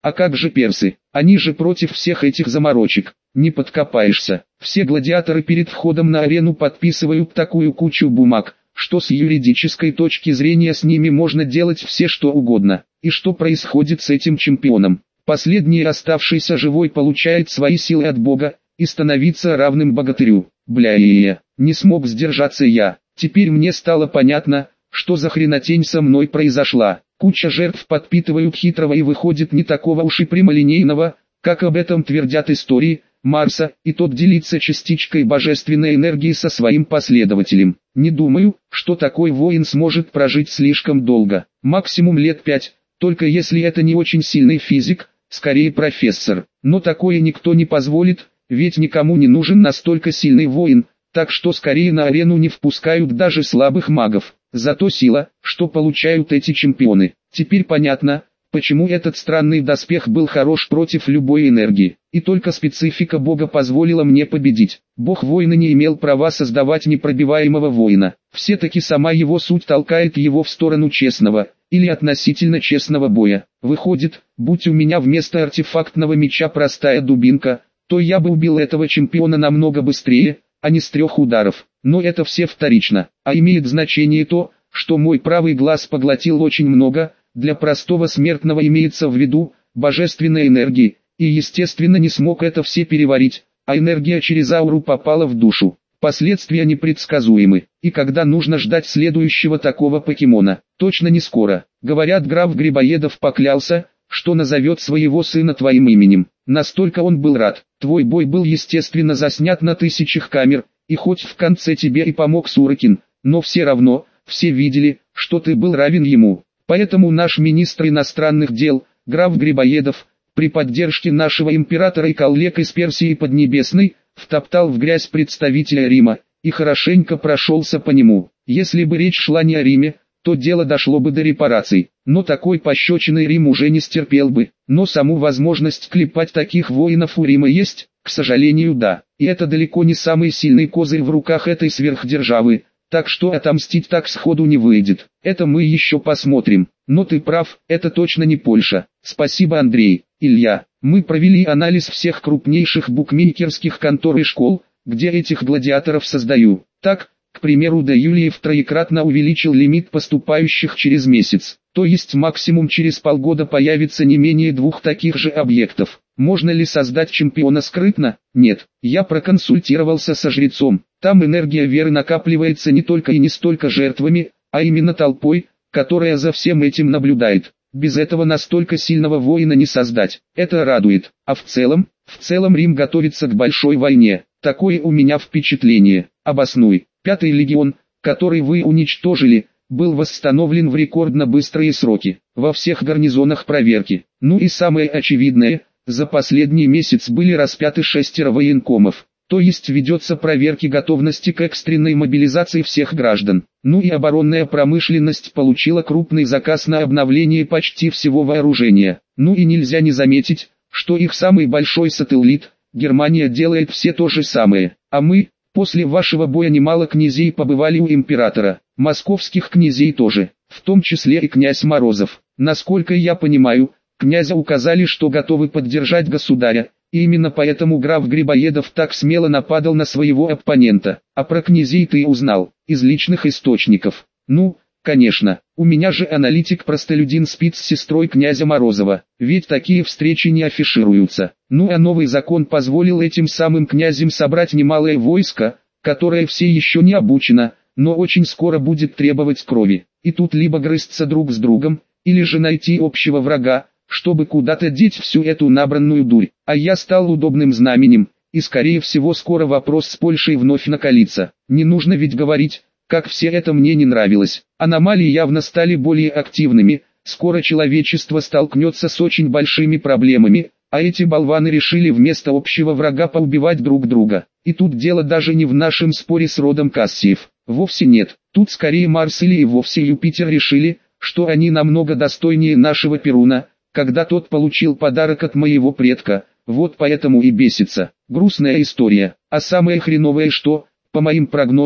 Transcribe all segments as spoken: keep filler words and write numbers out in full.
А как же персы? Они же против всех этих заморочек. Не подкопаешься. Все гладиаторы перед входом на арену подписывают такую кучу бумаг, что с юридической точки зрения с ними можно делать все что угодно. И что происходит с этим чемпионом? Последний оставшийся живой получает свои силы от Бога и становится равным богатырю. Бля-е-е, не смог сдержаться я. Теперь мне стало понятно, что за хренотень со мной произошла. Куча жертв подпитывают хитрого и выходит не такого уж и прямолинейного, как об этом твердят истории Марса, и тот делится частичкой божественной энергии со своим последователем. Не думаю, что такой воин сможет прожить слишком долго, максимум лет пять, только если это не очень сильный физик, скорее профессор. Но такое никто не позволит, ведь никому не нужен настолько сильный воин, так что скорее на арену не впускают даже слабых магов. Зато сила, что получают эти чемпионы. Теперь понятно, почему этот странный доспех был хорош против любой энергии. И только специфика Бога позволила мне победить. Бог воина не имел права создавать непробиваемого воина. Все-таки сама его суть толкает его в сторону честного, или относительно честного боя. Выходит, будь у меня вместо артефактного меча простая дубинка, то я бы убил этого чемпиона намного быстрее, а не с трех ударов. Но это все вторично, а имеет значение то, что мой правый глаз поглотил очень много, для простого смертного имеется в виду, божественной энергии, и естественно не смог это все переварить, а энергия через ауру попала в душу. Последствия непредсказуемы, и когда нужно ждать следующего такого покемона, точно не скоро. Говорят, граф Грибоедов поклялся, что назовет своего сына твоим именем. Настолько он был рад. Твой бой был естественно заснят на тысячах камер, и хоть в конце тебе и помог Сурокин, но все равно, все видели, что ты был равен ему. Поэтому наш министр иностранных дел, граф Грибоедов, при поддержке нашего императора и коллег из Персии Поднебесной, втоптал в грязь представителя Рима, и хорошенько прошелся по нему. Если бы речь шла не о Риме, то дело дошло бы до репараций, но такой пощечины Рим уже не стерпел бы. Но саму возможность клепать таких воинов у Рима есть, к сожалению, да. И это далеко не самый сильный козырь в руках этой сверхдержавы, так что отомстить так сходу не выйдет. Это мы еще посмотрим. Но ты прав, это точно не Польша. Спасибо, Андрей. Илья, мы провели анализ всех крупнейших букмекерских контор и школ, где этих гладиаторов создаю. Так, к примеру, Д. Юлиев троекратно увеличил лимит поступающих через месяц. То есть максимум через полгода появится не менее двух таких же объектов. Можно ли создать чемпиона скрытно? Нет. Я проконсультировался со жрецом. Там энергия веры накапливается не только и не столько жертвами, а именно толпой, которая за всем этим наблюдает. Без этого настолько сильного воина не создать. Это радует. А в целом, в целом Рим готовится к большой войне. Такое у меня впечатление. Обоснуй. Пятый легион, который вы уничтожили, был восстановлен в рекордно быстрые сроки. Во всех гарнизонах проверки. Ну и самое очевидное, за последний месяц были распяты шестеро военкомов. То есть ведется проверки готовности к экстренной мобилизации всех граждан. Ну и оборонная промышленность получила крупный заказ на обновление почти всего вооружения. Ну и нельзя не заметить, что их самый большой сателлит, Германия, делает все то же самое. А мы, после вашего боя немало князей побывали у императора. Московских князей тоже, в том числе и князь Морозов. Насколько я понимаю, князя указали, что готовы поддержать государя. И именно поэтому граф Грибоедов так смело нападал на своего оппонента. А про князей ты узнал, из личных источников. Ну, конечно, у меня же аналитик-простолюдин спит с сестрой князя Морозова, ведь такие встречи не афишируются. Ну а новый закон позволил этим самым князям собрать немалое войско, которое все еще не обучено, но очень скоро будет требовать крови. И тут либо грызться друг с другом, или же найти общего врага, чтобы куда-то деть всю эту набранную дурь. А я стал удобным знаменем, и скорее всего скоро вопрос с Польшей вновь накалится. Не нужно ведь говорить, как все это мне не нравилось. Аномалии явно стали более активными, скоро человечество столкнется с очень большими проблемами, а эти болваны решили вместо общего врага поубивать друг друга. И тут дело даже не в нашем споре с родом Кассиев. Вовсе нет, тут скорее Марс или и вовсе Юпитер решили, что они намного достойнее нашего Перуна, когда тот получил подарок от моего предка, вот поэтому и бесится. Грустная история. А самое хреновое, что, по моим прогнозам,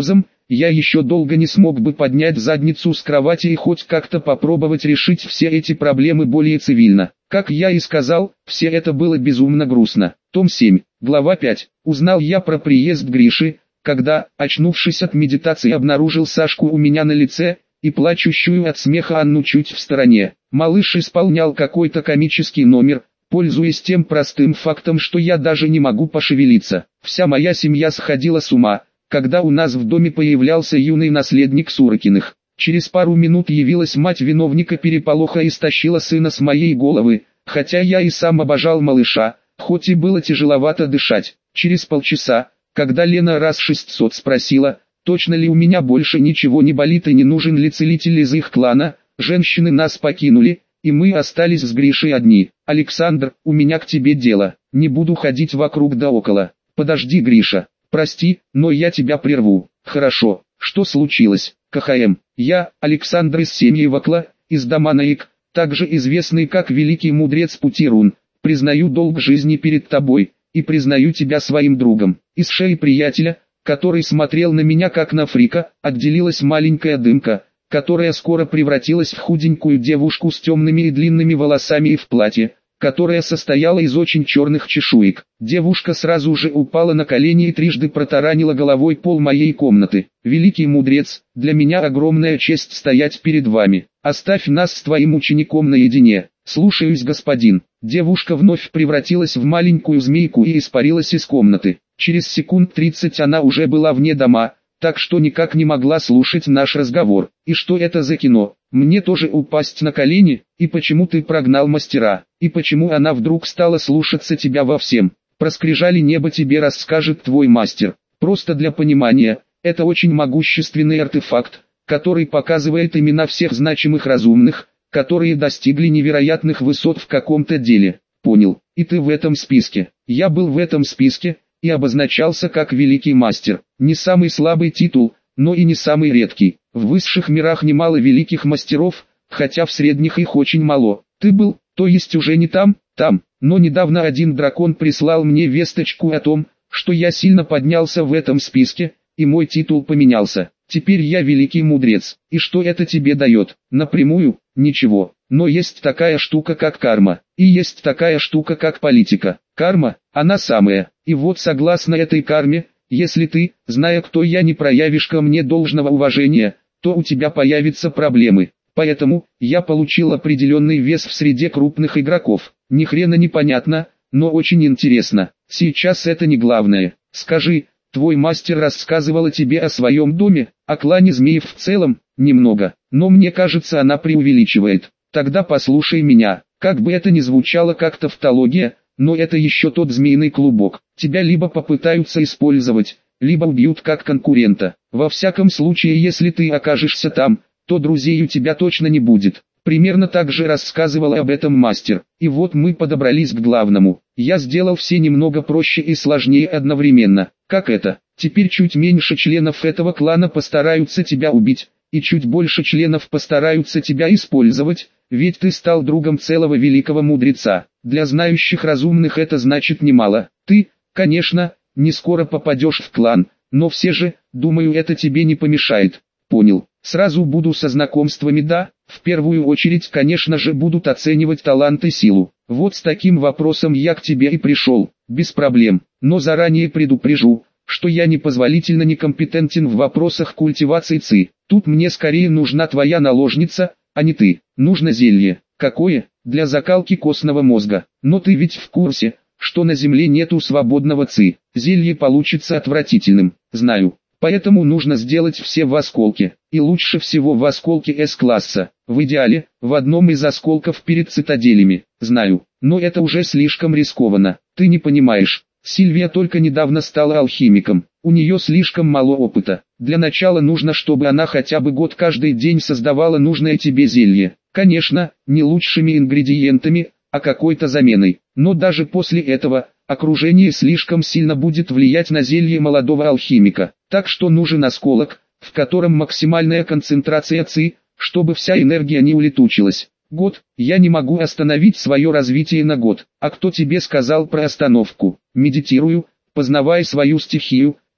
я еще долго не смог бы поднять задницу с кровати и хоть как-то попробовать решить все эти проблемы более цивильно. Как я и сказал, все это было безумно грустно. Том семь, глава пять. Узнал я про приезд Гриши, когда, очнувшись от медитации, обнаружил Сашку у меня на лице и плачущую от смеха Анну чуть в стороне. Малыш исполнял какой-то комический номер, пользуясь тем простым фактом, что я даже не могу пошевелиться. Вся моя семья сходила с ума, когда у нас в доме появлялся юный наследник Сурокиных. Через пару минут явилась мать виновника переполоха и стащила сына с моей головы, хотя я и сам обожал малыша, хоть и было тяжеловато дышать. Через полчаса, когда Лена раз шестьсот спросила, точно ли у меня больше ничего не болит и не нужен ли целитель из их клана, женщины нас покинули, и мы остались с Гришей одни. «Александр, у меня к тебе дело, не буду ходить вокруг да около». «Подожди, Гриша, прости, но я тебя прерву». «Хорошо, что случилось?» «КХМ, я, Александр из семьи Вакла, из дома Наик, также известный как Великий Мудрец Пути Рун, признаю долг жизни перед тобой, и признаю тебя своим другом». Из шеи приятеля, который смотрел на меня как на фрика, отделилась маленькая дымка, которая скоро превратилась в худенькую девушку с темными и длинными волосами и в платье, которое состояло из очень черных чешуек. Девушка сразу же упала на колени и трижды протаранила головой пол моей комнаты. «Великий мудрец, для меня огромная честь стоять перед вами. Оставь нас с твоим учеником наедине». «Слушаюсь, господин». Девушка вновь превратилась в маленькую змейку и испарилась из комнаты. Через секунд тридцать она уже была вне дома, так что никак не могла слушать наш разговор. «И что это за кино? Мне тоже упасть на колени? И почему ты прогнал мастера? И почему она вдруг стала слушаться тебя во всем? Про скрижали неба тебе расскажет твой мастер. Просто для понимания, это очень могущественный артефакт, который показывает имена всех значимых разумных, которые достигли невероятных высот в каком-то деле». «Понял, и ты в этом списке». «Я был в этом списке и обозначался как великий мастер. Не самый слабый титул, но и не самый редкий. В высших мирах немало великих мастеров, хотя в средних их очень мало. Ты был, то есть уже не там, там. Но недавно один дракон прислал мне весточку о том, что я сильно поднялся в этом списке, и мой титул поменялся. Теперь я великий мудрец. И что это тебе дает? Напрямую, ничего. Но есть такая штука как карма, и есть такая штука как политика. Карма, она самая. И вот согласно этой карме, если ты, зная кто я, не проявишь ко мне должного уважения, то у тебя появятся проблемы. Поэтому, я получил определенный вес в среде крупных игроков. Ни хрена не понятно, но очень интересно. Сейчас это не главное. Скажи, твой мастер рассказывала тебе о своем доме, о клане змеев в целом? Немного, но мне кажется, она преувеличивает. Тогда послушай меня. Как бы это ни звучало как тавтология, но это еще тот змеиный клубок. Тебя либо попытаются использовать, либо убьют как конкурента. Во всяком случае, если ты окажешься там, то друзей у тебя точно не будет. Примерно так же рассказывал об этом мастер. И вот мы подобрались к главному. Я сделал все немного проще и сложнее одновременно. Как это? Теперь чуть меньше членов этого клана постараются тебя убить, и чуть больше членов постараются тебя использовать, ведь ты стал другом целого великого мудреца. Для знающих разумных это значит немало. Ты, конечно, не скоро попадешь в клан, но все же, думаю, это тебе не помешает. Понял. Сразу буду со знакомствами, да? В первую очередь, конечно же, будут оценивать талант и силу. Вот с таким вопросом я к тебе и пришел. Без проблем. Но заранее предупрежу, что я непозволительно некомпетентен в вопросах культивации ци. Тут мне скорее нужна твоя наложница, а не ты. Нужно зелье. Какое? Для закалки костного мозга. Но ты ведь в курсе, что на земле нету свободного ци. Зелье получится отвратительным. Знаю. Поэтому нужно сделать все в осколке. И лучше всего в осколке С-класса. В идеале, в одном из осколков перед цитаделями. Знаю. Но это уже слишком рискованно. Ты не понимаешь. Сильвия только недавно стала алхимиком. У нее слишком мало опыта. Для начала нужно, чтобы она хотя бы год каждый день создавала нужное тебе зелье. Конечно, не лучшими ингредиентами, а какой-то заменой. Но даже после этого, окружение слишком сильно будет влиять на зелье молодого алхимика. Так что нужен осколок, в котором максимальная концентрация ци, чтобы вся энергия не улетучилась. Год, я не могу остановить свое развитие на год. А кто тебе сказал про остановку? Медитирую, познавая свою стихию,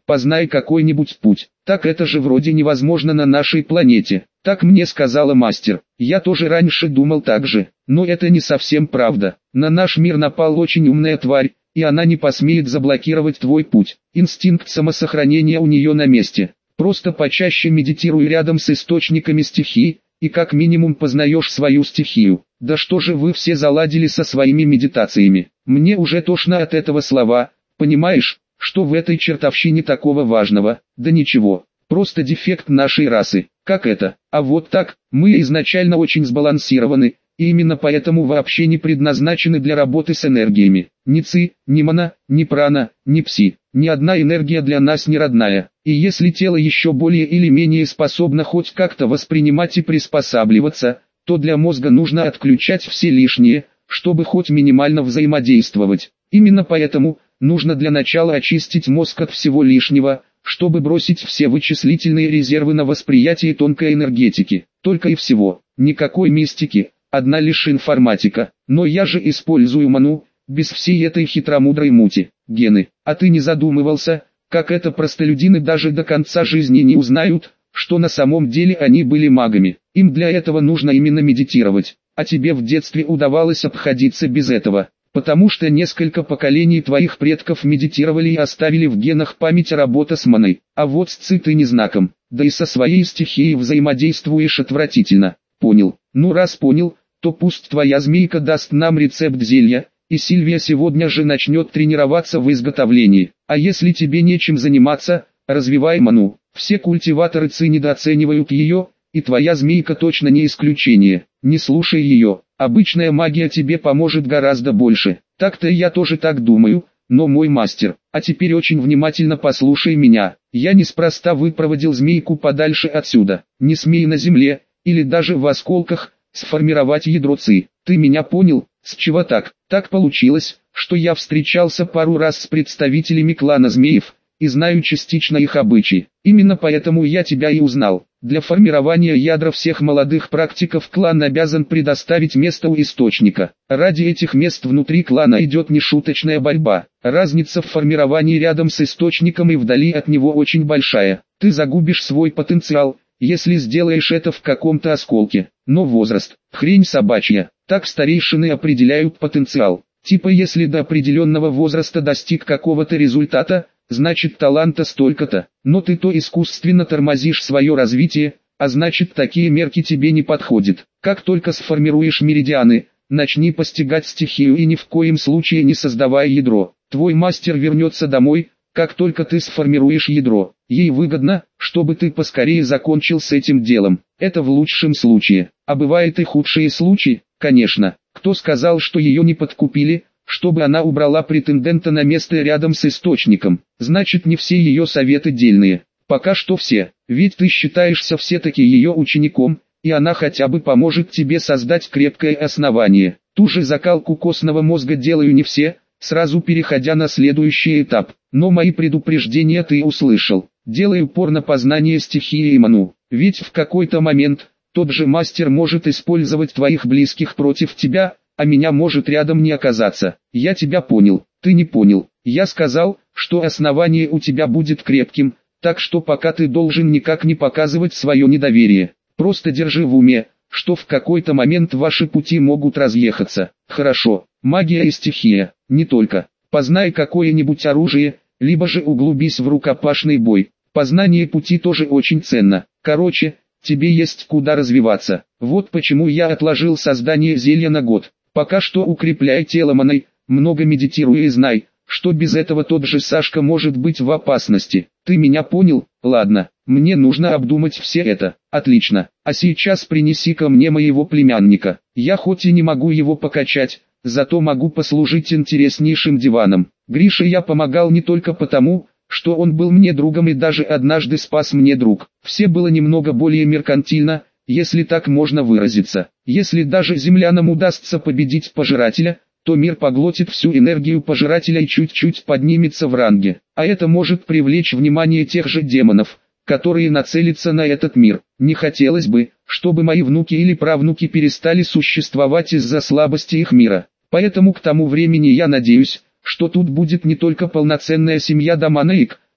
познай какой-нибудь путь. Так это же вроде невозможно на нашей планете. Так мне сказала мастер. Я тоже раньше думал так же, но это не совсем правда. На наш мир напал очень умная тварь, и она не посмеет заблокировать твой путь. Инстинкт самосохранения у нее на месте. Просто почаще медитируй рядом с источниками стихий, и как минимум познаешь свою стихию. Да что же вы все заладили со своими медитациями? Мне уже тошно от этого слова, понимаешь, что в этой чертовщине такого важного? Да ничего, просто дефект нашей расы. Как это? А вот так, мы изначально очень сбалансированы, и именно поэтому вообще не предназначены для работы с энергиями. Ни ци, ни мана, ни прана, ни пси. Ни одна энергия для нас не родная. И если тело еще более или менее способно хоть как-то воспринимать и приспосабливаться, то для мозга нужно отключать все лишнее, чтобы хоть минимально взаимодействовать. Именно поэтому нужно для начала очистить мозг от всего лишнего, чтобы бросить все вычислительные резервы на восприятие тонкой энергетики. Только и всего. Никакой мистики, одна лишь информатика. Но я же использую ману, без всей этой хитромудрой мути. Гены, а ты не задумывался, как это простолюдины даже до конца жизни не узнают, что на самом деле они были магами. Им для этого нужно именно медитировать, а тебе в детстве удавалось обходиться без этого, потому что несколько поколений твоих предков медитировали и оставили в генах память о работе с маной. А вот с ци ты не знаком, да и со своей стихией взаимодействуешь отвратительно. Понял? Ну раз понял, то пусть твоя змейка даст нам рецепт зелья, и Сильвия сегодня же начнет тренироваться в изготовлении. А если тебе нечем заниматься, развивай ману. Все культиваторы ци недооценивают ее, и твоя змейка точно не исключение. Не слушай ее, обычная магия тебе поможет гораздо больше. Так-то я тоже так думаю, но мой мастер, а теперь очень внимательно послушай меня. Я неспроста выпроводил змейку подальше отсюда. Не смей на земле, или даже в осколках, сформировать ядро ци. Ты меня понял? С чего так? Так получилось, что я встречался пару раз с представителями клана змеев, и знаю частично их обычаи. Именно поэтому я тебя и узнал. Для формирования ядра всех молодых практиков клан обязан предоставить место у источника. Ради этих мест внутри клана идет нешуточная борьба. Разница в формировании рядом с источником и вдали от него очень большая. Ты загубишь свой потенциал, если сделаешь это в каком-то осколке. Но возраст – хрень собачья. Так старейшины определяют потенциал. Типа если до определенного возраста достиг какого-то результата, значит таланта столько-то. Но ты то искусственно тормозишь свое развитие, а значит такие мерки тебе не подходят. Как только сформируешь меридианы, начни постигать стихию и ни в коем случае не создавай ядро. Твой мастер вернется домой, как только ты сформируешь ядро. Ей выгодно, чтобы ты поскорее закончил с этим делом. Это в лучшем случае. А бывают и худшие случаи, конечно. Кто сказал, что ее не подкупили, чтобы она убрала претендента на место рядом с источником? Значит, не все ее советы дельные. Пока что все. Ведь ты считаешься все-таки ее учеником, и она хотя бы поможет тебе создать крепкое основание. Ту же закалку костного мозга делаю не все, сразу переходя на следующий этап. Но мои предупреждения ты услышал. Делай упор на познание стихии и ману. Ведь в какой-то момент тот же мастер может использовать твоих близких против тебя, а меня может рядом не оказаться. Я тебя понял, ты не понял. Я сказал, что основание у тебя будет крепким, так что пока ты должен никак не показывать свое недоверие. Просто держи в уме, что в какой-то момент ваши пути могут разъехаться. Хорошо, магия и стихия, не только. Познай какое-нибудь оружие, либо же углубись в рукопашный бой. Познание пути тоже очень ценно. Короче, тебе есть куда развиваться. Вот почему я отложил создание зелья на год. Пока что укрепляй тело маной, много медитируй и знай, что без этого тот же Сашка может быть в опасности. Ты меня понял? Ладно, мне нужно обдумать все это. Отлично. А сейчас принеси ко мне моего племянника. Я хоть и не могу его покачать, зато могу послужить интереснейшим диваном. Грише я помогал не только потому, что он был мне другом и даже однажды спас мне друг. Все было немного более меркантильно, если так можно выразиться. Если даже землянам удастся победить пожирателя, то мир поглотит всю энергию пожирателя и чуть-чуть поднимется в ранге. А это может привлечь внимание тех же демонов, которые нацелятся на этот мир. Не хотелось бы, чтобы мои внуки или правнуки перестали существовать из-за слабости их мира. Поэтому к тому времени я надеюсь, что тут будет не только полноценная семья Даманаик,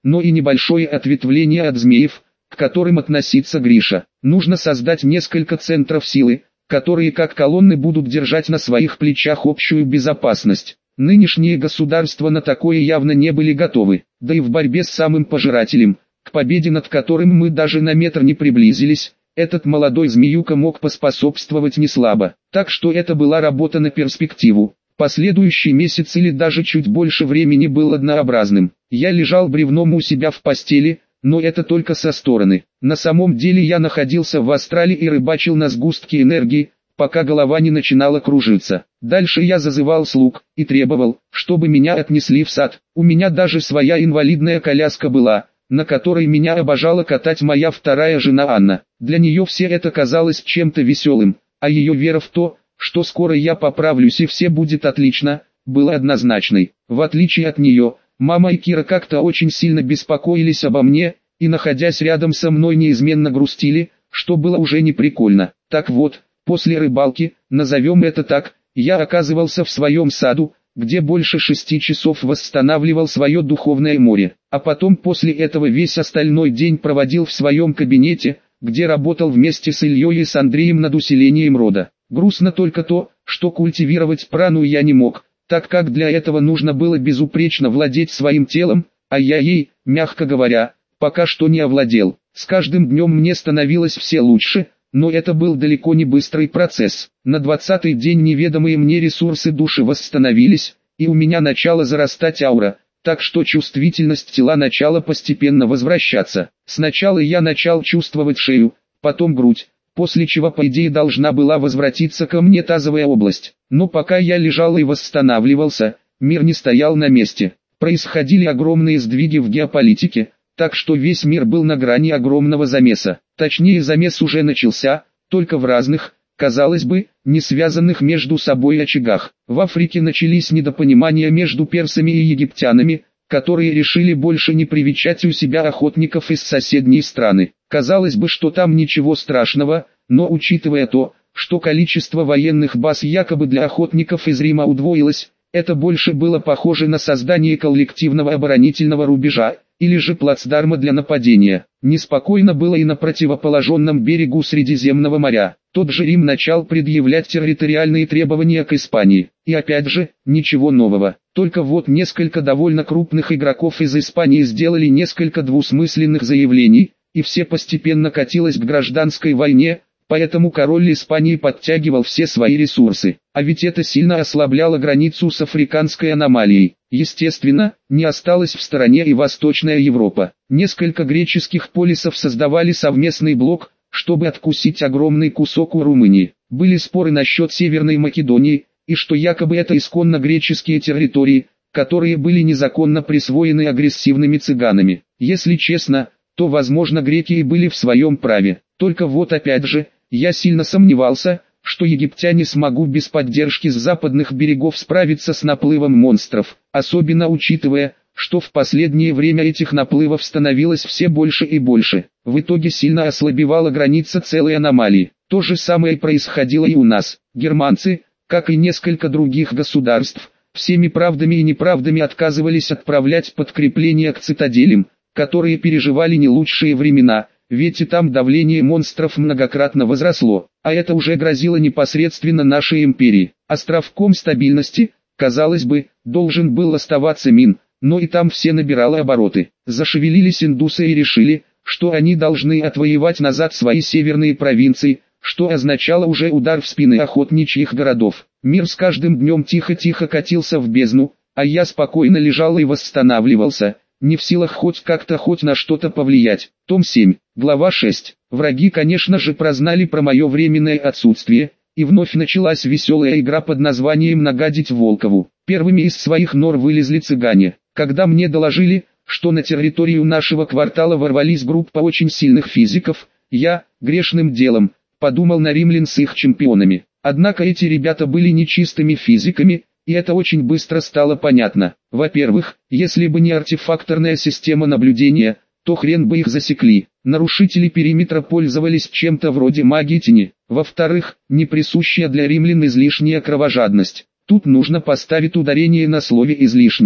но и небольшое ответвление от змеев, к которым относится Гриша. Нужно создать несколько центров силы, которые как колонны будут держать на своих плечах общую безопасность. Нынешние государства на такое явно не были готовы, да и в борьбе с самым пожирателем, к победе над которым мы даже на метр не приблизились, этот молодой змеюка мог поспособствовать неслабо. Так что это была работа на перспективу. Последующий месяц или даже чуть больше времени был однообразным. Я лежал бревном у себя в постели, но это только со стороны. На самом деле я находился в астрале и рыбачил на сгустке энергии, пока голова не начинала кружиться. Дальше я зазывал слуг и требовал, чтобы меня отнесли в сад. У меня даже своя инвалидная коляска была, на которой меня обожала катать моя вторая жена Анна. Для нее все это казалось чем-то веселым, а ее вера в то, что скоро я поправлюсь и все будет отлично, была однозначной. В отличие от нее, мама и Кира как-то очень сильно беспокоились обо мне, и находясь рядом со мной неизменно грустили, что было уже не прикольно. Так вот, после рыбалки, назовем это так, я оказывался в своем саду, где больше шести часов восстанавливал свое духовное море, а потом после этого весь остальной день проводил в своем кабинете, где работал вместе с Ильей и с Андреем над усилением рода. Грустно только то, что культивировать прану я не мог, так как для этого нужно было безупречно владеть своим телом, а я ей, мягко говоря, пока что не овладел. С каждым днем мне становилось все лучше, но это был далеко не быстрый процесс. На двадцатый день неведомые мне ресурсы души восстановились, и у меня начала зарастать аура, так что чувствительность тела начала постепенно возвращаться. Сначала я начал чувствовать шею, потом грудь, после чего по идее должна была возвратиться ко мне тазовая область. Но пока я лежал и восстанавливался, мир не стоял на месте. Происходили огромные сдвиги в геополитике, так что весь мир был на грани огромного замеса. Точнее, замес уже начался, только в разных, казалось бы, не связанных между собой очагах. В Африке начались недопонимания между персами и египтянами, которые решили больше не привечать у себя охотников из соседней страны. Казалось бы, что там ничего страшного, но учитывая то, что количество военных баз якобы для охотников из Рима удвоилось, это больше было похоже на создание коллективного оборонительного рубежа, или же плацдарма для нападения. Неспокойно было и на противоположном берегу Средиземного моря. Тот же Рим начал предъявлять территориальные требования к Испании. И опять же, ничего нового. Только вот несколько довольно крупных игроков из Испании сделали несколько двусмысленных заявлений, и все постепенно катилось к гражданской войне, поэтому король Испании подтягивал все свои ресурсы. А ведь это сильно ослабляло границу с африканской аномалией. Естественно, не осталась в стороне и Восточная Европа. Несколько греческих полисов создавали совместный блок, чтобы откусить огромный кусок у Румынии. Были споры насчет Северной Македонии, и что якобы это исконно греческие территории, которые были незаконно присвоены агрессивными цыганами. Если честно, то возможно греки и были в своем праве. Только вот опять же, я сильно сомневался, что египтяне смогут без поддержки с западных берегов справиться с наплывом монстров, особенно учитывая, что в последнее время этих наплывов становилось все больше и больше. В итоге сильно ослабевала граница целой аномалии. То же самое происходило и у нас. Германцы, как и несколько других государств, всеми правдами и неправдами отказывались отправлять подкрепления к цитаделям, которые переживали не лучшие времена, ведь и там давление монстров многократно возросло, а это уже грозило непосредственно нашей империи. Островком стабильности, казалось бы, должен был оставаться Мин, но и там все набирало обороты. Зашевелились индусы и решили, что они должны отвоевать назад свои северные провинции, что означало уже удар в спины охотничьих городов. Мир с каждым днем тихо-тихо катился в бездну, а я спокойно лежал и восстанавливался, не в силах хоть как-то хоть на что-то повлиять. Том семь, глава шесть. Враги, конечно же, прознали про мое временное отсутствие, и вновь началась веселая игра под названием «Нагадить Волкову». Первыми из своих нор вылезли цыгане. Когда мне доложили, что на территорию нашего квартала ворвались группа очень сильных физиков, я, грешным делом, подумал на римлян с их чемпионами. Однако эти ребята были нечистыми физиками, и это очень быстро стало понятно. Во-первых, если бы не артефакторная система наблюдения, то хрен бы их засекли. Нарушители периметра пользовались чем-то вроде магии тени. Во-вторых, не присущая для римлян излишняя кровожадность. Тут нужно поставить ударение на слове «излишняя».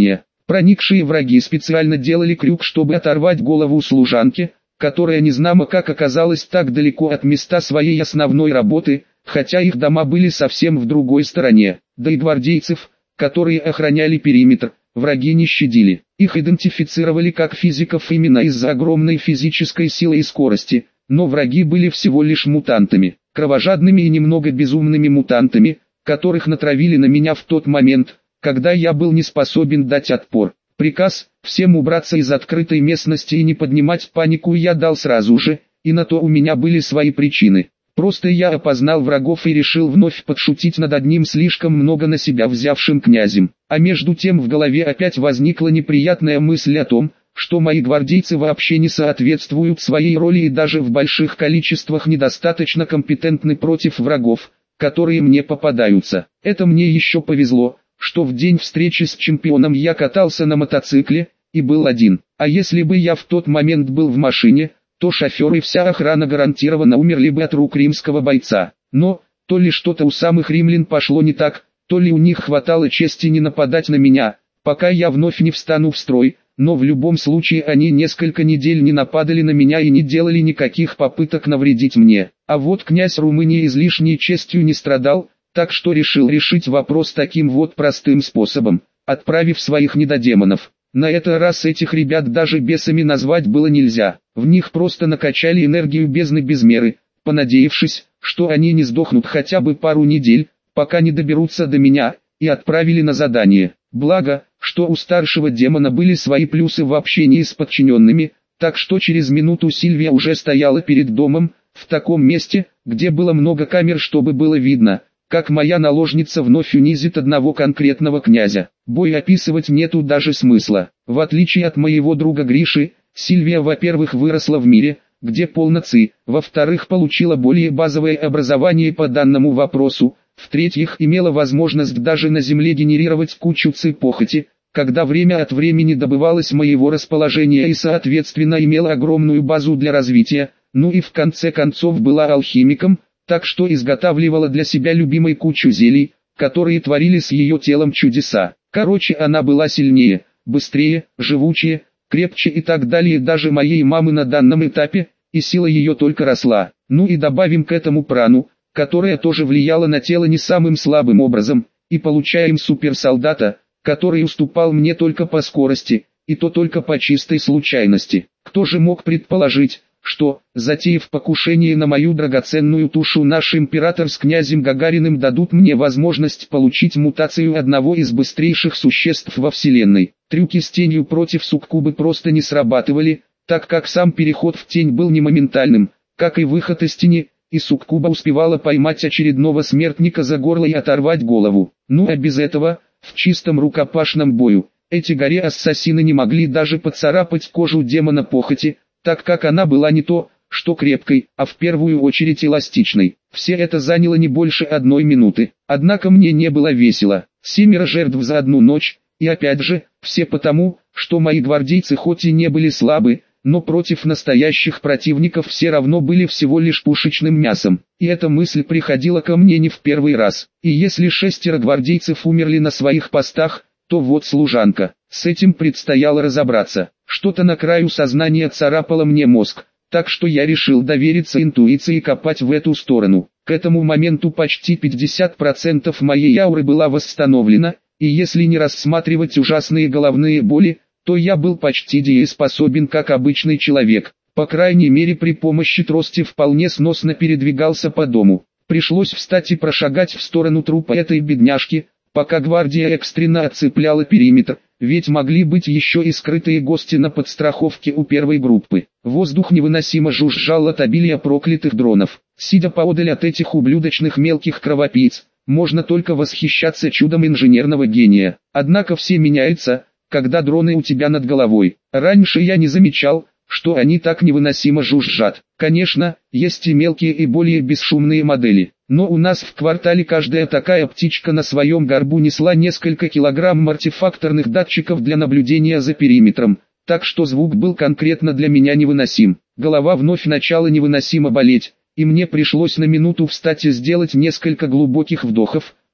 Проникшие враги специально делали крюк, чтобы оторвать голову служанке, которая незнамо как оказалась так далеко от места своей основной работы, хотя их дома были совсем в другой стороне. Да и гвардейцев, которые охраняли периметр, враги не щадили. Их идентифицировали как физиков именно из-за огромной физической силы и скорости, но враги были всего лишь мутантами, кровожадными и немного безумными мутантами, которых натравили на меня в тот момент, когда я был не способен дать отпор. Приказ всем убраться из открытой местности и не поднимать панику я дал сразу же, и на то у меня были свои причины. Просто я опознал врагов и решил вновь подшутить над одним слишком много на себя взявшим князем. А между тем в голове опять возникла неприятная мысль о том, что мои гвардейцы вообще не соответствуют своей роли и даже в больших количествах недостаточно компетентны против врагов, которые мне попадаются. Это мне еще повезло, что в день встречи с чемпионом я катался на мотоцикле, и был один. А если бы я в тот момент был в машине, то шофер и вся охрана гарантированно умерли бы от рук римского бойца. Но, то ли что-то у самых римлян пошло не так, то ли у них хватало чести не нападать на меня, пока я вновь не встану в строй, но в любом случае они несколько недель не нападали на меня и не делали никаких попыток навредить мне. А вот князь Румынии излишней честью не страдал, так что решил решить вопрос таким вот простым способом, отправив своих недодемонов. На этот раз этих ребят даже бесами назвать было нельзя, в них просто накачали энергию бездны без меры, понадеявшись, что они не сдохнут хотя бы пару недель, пока не доберутся до меня, и отправили на задание. Благо, что у старшего демона были свои плюсы в общении с подчиненными, так что через минуту Сильвия уже стояла перед домом, в таком месте, где было много камер, чтобы было видно, как моя наложница вновь унизит одного конкретного князя. Бой описывать нету даже смысла. В отличие от моего друга Гриши, Сильвия, во-первых, выросла в мире, где полно ци, во-вторых, получила более базовое образование по данному вопросу, в-третьих, имела возможность даже на земле генерировать кучу ци похоти, когда время от времени добывалось моего расположения и соответственно имела огромную базу для развития, ну и в конце концов была алхимиком, так что изготавливала для себя любимой кучу зелий, которые творили с ее телом чудеса. Короче, она была сильнее, быстрее, живучее, крепче и так далее даже моей мамы на данном этапе, и сила ее только росла. Ну и добавим к этому прану, которая тоже влияла на тело не самым слабым образом, и получаем суперсолдата, который уступал мне только по скорости, и то только по чистой случайности. Кто же мог предположить, что, затеяв покушение на мою драгоценную тушу, наш император с князем Гагариным дадут мне возможность получить мутацию одного из быстрейших существ во Вселенной. Трюки с тенью против суккубы просто не срабатывали, так как сам переход в тень был не моментальным, как и выход из тени, и суккуба успевала поймать очередного смертника за горло и оторвать голову. Ну а без этого, в чистом рукопашном бою, эти горе-ассасины не могли даже поцарапать кожу демона похоти, так как она была не то, что крепкой, а в первую очередь эластичной. Все это заняло не больше одной минуты. Однако мне не было весело. Семеро жертв за одну ночь, и опять же, все потому, что мои гвардейцы хоть и не были слабы, но против настоящих противников все равно были всего лишь пушечным мясом. И эта мысль приходила ко мне не в первый раз. И если шестеро гвардейцев умерли на своих постах, то вот служанка. С этим предстояло разобраться. Что-то на краю сознания царапало мне мозг, так что я решил довериться интуиции и копать в эту сторону. К этому моменту почти пятьдесят процентов моей ауры была восстановлена, и если не рассматривать ужасные головные боли, то я был почти дееспособен как обычный человек. По крайней мере при помощи трости вполне сносно передвигался по дому. Пришлось встать и прошагать в сторону трупа этой бедняжки, пока гвардия экстренно оцепляла периметр, ведь могли быть еще и скрытые гости на подстраховке у первой группы. Воздух невыносимо жужжал от обилия проклятых дронов. Сидя поодаль от этих ублюдочных мелких кровопийц, можно только восхищаться чудом инженерного гения. Однако все меняется, когда дроны у тебя над головой. Раньше я не замечал, что они так невыносимо жужжат. Конечно, есть и мелкие и более бесшумные модели. Но у нас в квартале каждая такая птичка на своем горбу несла несколько килограмм артефакторных датчиков для наблюдения за периметром, так что звук был конкретно для меня невыносим. Голова вновь начала невыносимо болеть, и мне пришлось на минуту встать и сделать несколько глубоких вдохов,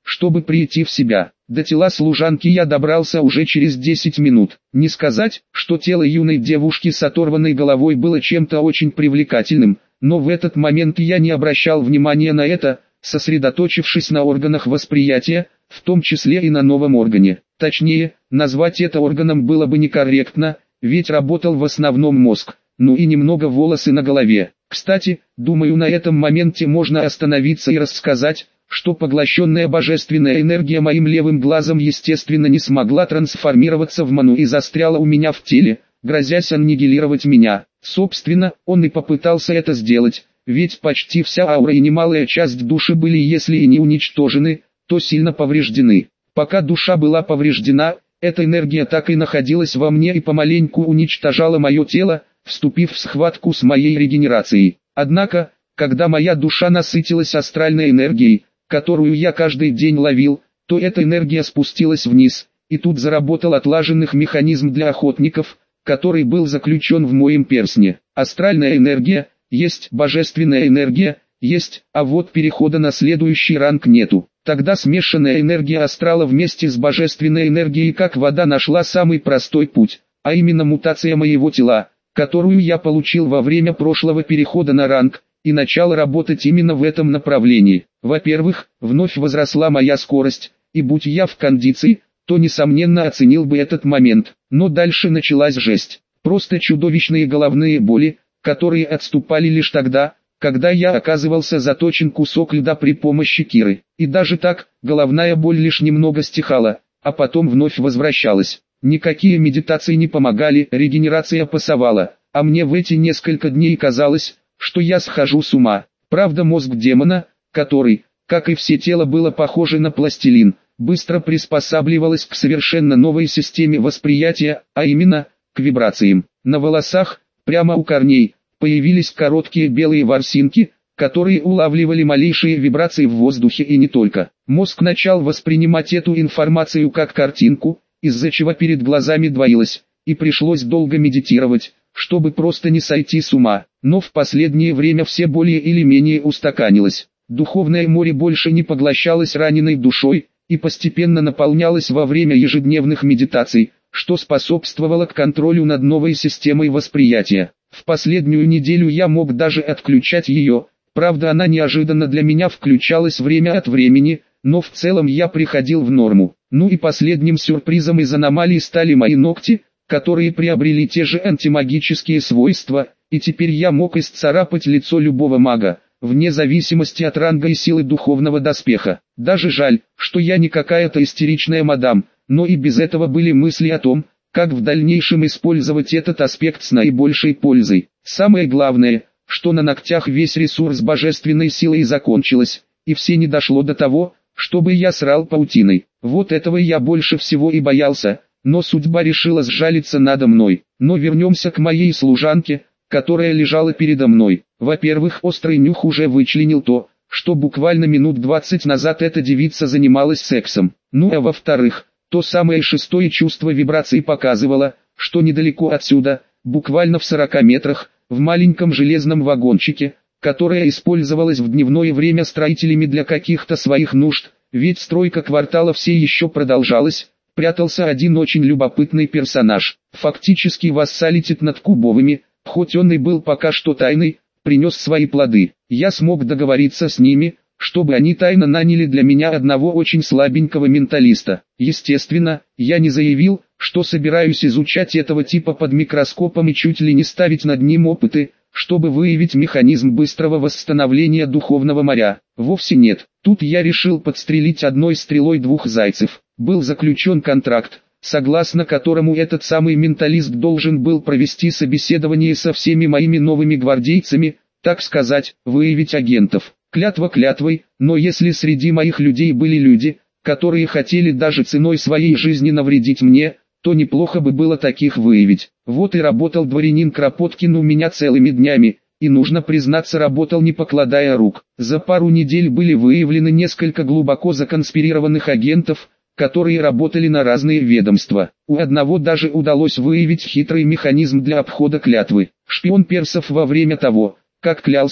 чтобы прийти в себя. До тела служанки я добрался уже через десять минут. Не сказать, что тело юной девушки с оторванной головой было чем-то очень привлекательным, но в этот момент я не обращал внимания на это, сосредоточившись на органах восприятия, в том числе и на новом органе. Точнее, назвать это органом было бы некорректно, ведь работал в основном мозг, ну и немного волосы на голове. Кстати, думаю, на этом моменте можно остановиться и рассказать, что поглощенная божественная энергия моим левым глазом естественно не смогла трансформироваться в ману и застряла у меня в теле, грозясь аннигилировать меня. Собственно, он и попытался это сделать, ведь почти вся аура и немалая часть души были, если и не уничтожены, то сильно повреждены. Пока душа была повреждена, эта энергия так и находилась во мне и помаленьку уничтожала мое тело, вступив в схватку с моей регенерацией. Однако, когда моя душа насытилась астральной энергией, которую я каждый день ловил, то эта энергия спустилась вниз, и тут заработал отлаженный механизм для охотников, который был заключен в моем перстне. Астральная энергия, есть божественная энергия, есть, а вот перехода на следующий ранг нету. Тогда смешанная энергия астрала вместе с божественной энергией как вода нашла самый простой путь, а именно мутация моего тела, которую я получил во время прошлого перехода на ранг, и начал работать именно в этом направлении. Во-первых, вновь возросла моя скорость, и будь я в кондиции, то несомненно оценил бы этот момент. Но дальше началась жесть. Просто чудовищные головные боли, которые отступали лишь тогда, когда я оказывался заточен кусок льда при помощи Киры. И даже так, головная боль лишь немного стихала, а потом вновь возвращалась. Никакие медитации не помогали, регенерация пасовала, а мне в эти несколько дней казалось, что я схожу с ума. Правда, мозг демона, который, как и все тело, было похоже на пластилин, быстро приспосабливалось к совершенно новой системе восприятия, а именно, к вибрациям. На волосах, прямо у корней, появились короткие белые ворсинки, которые улавливали малейшие вибрации в воздухе и не только. Мозг начал воспринимать эту информацию как картинку, из-за чего перед глазами двоилось, и пришлось долго медитировать, чтобы просто не сойти с ума. Но в последнее время все более или менее устаканилось. Духовное море больше не поглощалось раненой душой, и постепенно наполнялось во время ежедневных медитаций, что способствовало к контролю над новой системой восприятия. В последнюю неделю я мог даже отключать ее, правда она неожиданно для меня включалась время от времени, но в целом я приходил в норму. Ну и последним сюрпризом из аномалий стали мои ногти, которые приобрели те же антимагические свойства, и теперь я мог исцарапать лицо любого мага, вне зависимости от ранга и силы духовного доспеха. Даже жаль, что я не какая-то истеричная мадам, но и без этого были мысли о том, как в дальнейшем использовать этот аспект с наибольшей пользой. Самое главное, что на ногтях весь ресурс божественной силы и закончилось, и все не дошло до того, чтобы я срал паутиной. Вот этого я больше всего и боялся, но судьба решила сжалиться надо мной. Но вернемся к моей служанке, которая лежала передо мной. Во-первых, острый нюх уже вычленил то, что буквально минут двадцать назад эта девица занималась сексом. Ну а во-вторых, то самое шестое чувство вибраций показывало, что недалеко отсюда, буквально в сорока метрах, в маленьком железном вагончике, которое использовалось в дневное время строителями для каких-то своих нужд, ведь стройка квартала все еще продолжалась, прятался один очень любопытный персонаж. Фактически вассалитет над Кубовыми, хоть он и был пока что тайный, принес свои плоды. Я смог договориться с ними, чтобы они тайно наняли для меня одного очень слабенького менталиста. Естественно, я не заявил, что собираюсь изучать этого типа под микроскопом и чуть ли не ставить над ним опыты, чтобы выявить механизм быстрого восстановления духовного моря. Вовсе нет. Тут я решил подстрелить одной стрелой двух зайцев. Был заключен контракт, согласно которому этот самый менталист должен был провести собеседование со всеми моими новыми гвардейцами, так сказать, выявить агентов. Клятва клятвой, но если среди моих людей были люди, которые хотели даже ценой своей жизни навредить мне, то неплохо бы было таких выявить. Вот и работал дворянин Кропоткин у меня целыми днями, и нужно признаться, работал не покладая рук. За пару недель были выявлены несколько глубоко законспирированных агентов, которые работали на разные ведомства. У одного даже удалось выявить хитрый механизм для обхода клятвы. Шпион персов во время того, как клялся,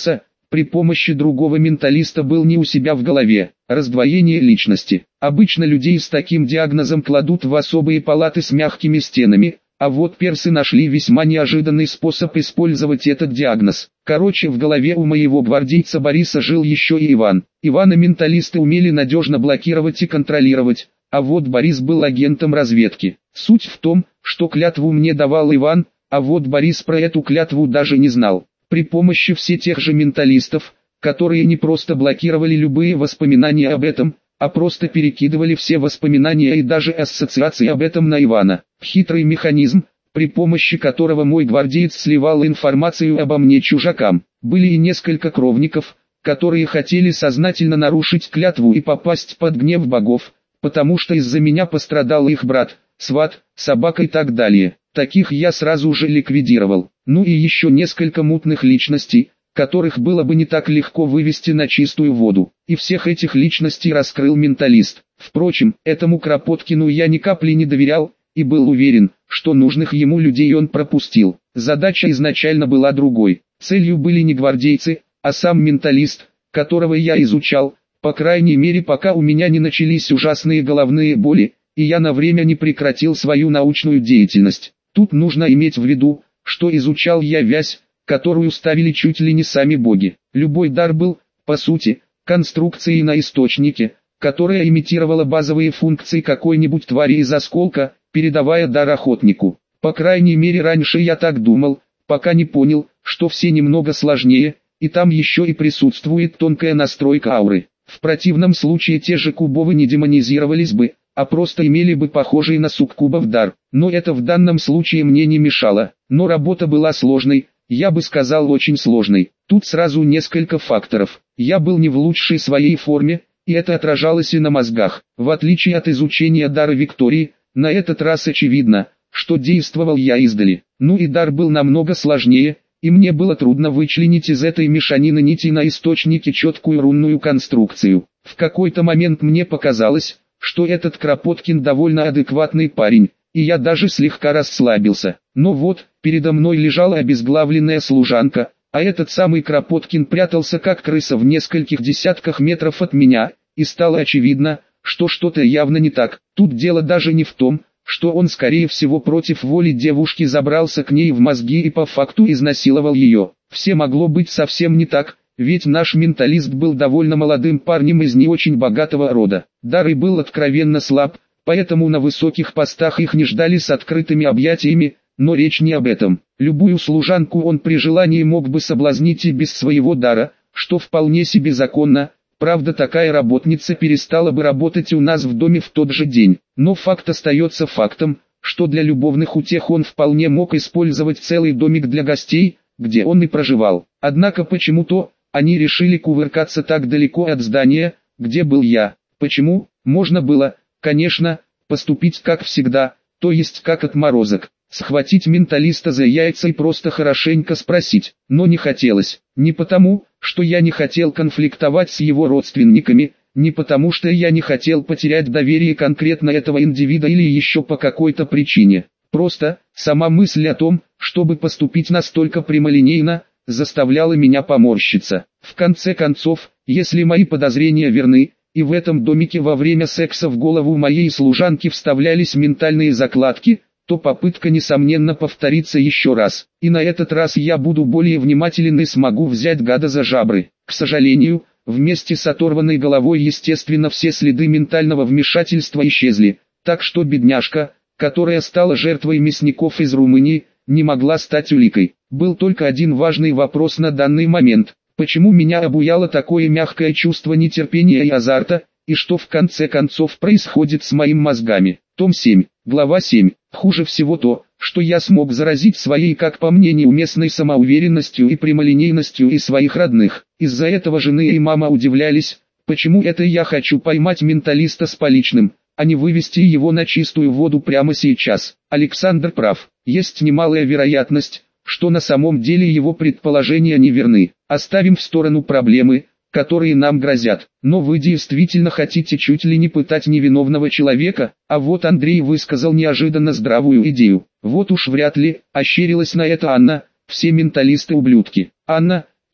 при помощи другого менталиста был не у себя в голове. Раздвоение личности. Обычно людей с таким диагнозом кладут в особые палаты с мягкими стенами, а вот персы нашли весьма неожиданный способ использовать этот диагноз. Короче, в голове у моего гвардейца Бориса жил еще и Иван. Ивана менталисты умели надежно блокировать и контролировать, а вот Борис был агентом разведки. Суть в том, что клятву мне давал Иван, а вот Борис про эту клятву даже не знал. При помощи все тех же менталистов, которые не просто блокировали любые воспоминания об этом, а просто перекидывали все воспоминания и даже ассоциации об этом на Ивана. Хитрый механизм, при помощи которого мой гвардеец сливал информацию обо мне чужакам. Были и несколько кровников, которые хотели сознательно нарушить клятву и попасть под гнев богов, потому что из-за меня пострадал их брат, сват, собака и так далее. Таких я сразу же ликвидировал. Ну и еще несколько мутных личностей, которых было бы не так легко вывести на чистую воду. И всех этих личностей раскрыл менталист. Впрочем, этому Кропоткину я ни капли не доверял, и был уверен, что нужных ему людей он пропустил. Задача изначально была другой. Целью были не гвардейцы, а сам менталист, которого я изучал, по крайней мере пока у меня не начались ужасные головные боли, и я на время не прекратил свою научную деятельность. Тут нужно иметь в виду, что изучал я вязь, которую ставили чуть ли не сами боги. Любой дар был, по сути, конструкцией на источнике, которая имитировала базовые функции какой-нибудь твари из осколка, передавая дар охотнику. По крайней мере раньше я так думал, пока не понял, что все немного сложнее, и там еще и присутствует тонкая настройка ауры. В противном случае те же кубовы не демонизировались бы, а просто имели бы похожий на суккубов дар. Но это в данном случае мне не мешало. Но работа была сложной, я бы сказал очень сложной. Тут сразу несколько факторов. Я был не в лучшей своей форме, и это отражалось и на мозгах. В отличие от изучения дара Виктории, на этот раз очевидно, что действовал я издали. Ну и дар был намного сложнее, и мне было трудно вычленить из этой мешанины нитей на источнике четкую рунную конструкцию. В какой-то момент мне показалось, что этот Кропоткин довольно адекватный парень, и я даже слегка расслабился. Но вот, передо мной лежала обезглавленная служанка, а этот самый Кропоткин прятался как крыса в нескольких десятках метров от меня, и стало очевидно, что что-то явно не так. Тут дело даже не в том, что он скорее всего против воли девушки забрался к ней в мозги и по факту изнасиловал ее. Все могло быть совсем не так, ведь наш менталист был довольно молодым парнем из не очень богатого рода. Дар и был откровенно слаб, поэтому на высоких постах их не ждали с открытыми объятиями, но речь не об этом. Любую служанку он при желании мог бы соблазнить и без своего дара, что вполне себе законно. Правда, такая работница перестала бы работать у нас в доме в тот же день. Но факт остается фактом, что для любовных утех он вполне мог использовать целый домик для гостей, где он и проживал. Однако почему-то они решили кувыркаться так далеко от здания, где был я. Почему? Можно было, конечно, поступить как всегда, то есть как отморозок. Схватить менталиста за яйца и просто хорошенько спросить, но не хотелось. Не потому, что я не хотел конфликтовать с его родственниками, не потому что я не хотел потерять доверие конкретно этого индивида или еще по какой-то причине. Просто, сама мысль о том, чтобы поступить настолько прямолинейно, заставляла меня поморщиться. В конце концов, если мои подозрения верны, и в этом домике во время секса в голову моей служанки вставлялись ментальные закладки, то попытка несомненно повторится еще раз. И на этот раз я буду более внимателен и смогу взять гада за жабры. К сожалению, вместе с оторванной головой естественно все следы ментального вмешательства исчезли, так что бедняжка, которая стала жертвой мясников из Румынии, не могла стать уликой. Был только один важный вопрос на данный момент. Почему меня обуяло такое мягкое чувство нетерпения и азарта, и что в конце концов происходит с моими мозгами? Том семь, глава семь. Хуже всего то, что я смог заразить своей, как по мне, неуместной самоуверенностью и прямолинейностью и своих родных. Из-за этого жены и мама удивлялись, почему это я хочу поймать менталиста с поличным, а не вывести его на чистую воду прямо сейчас. Александр прав, есть немалая вероятность, что на самом деле его предположения неверны. Оставим в сторону проблемы, которые нам грозят. Но вы действительно хотите чуть ли не пытать невиновного человека? А вот Андрей высказал неожиданно здравую идею. Вот уж вряд ли, ощерилась на это Анна, все менталисты ублюдки. Анна,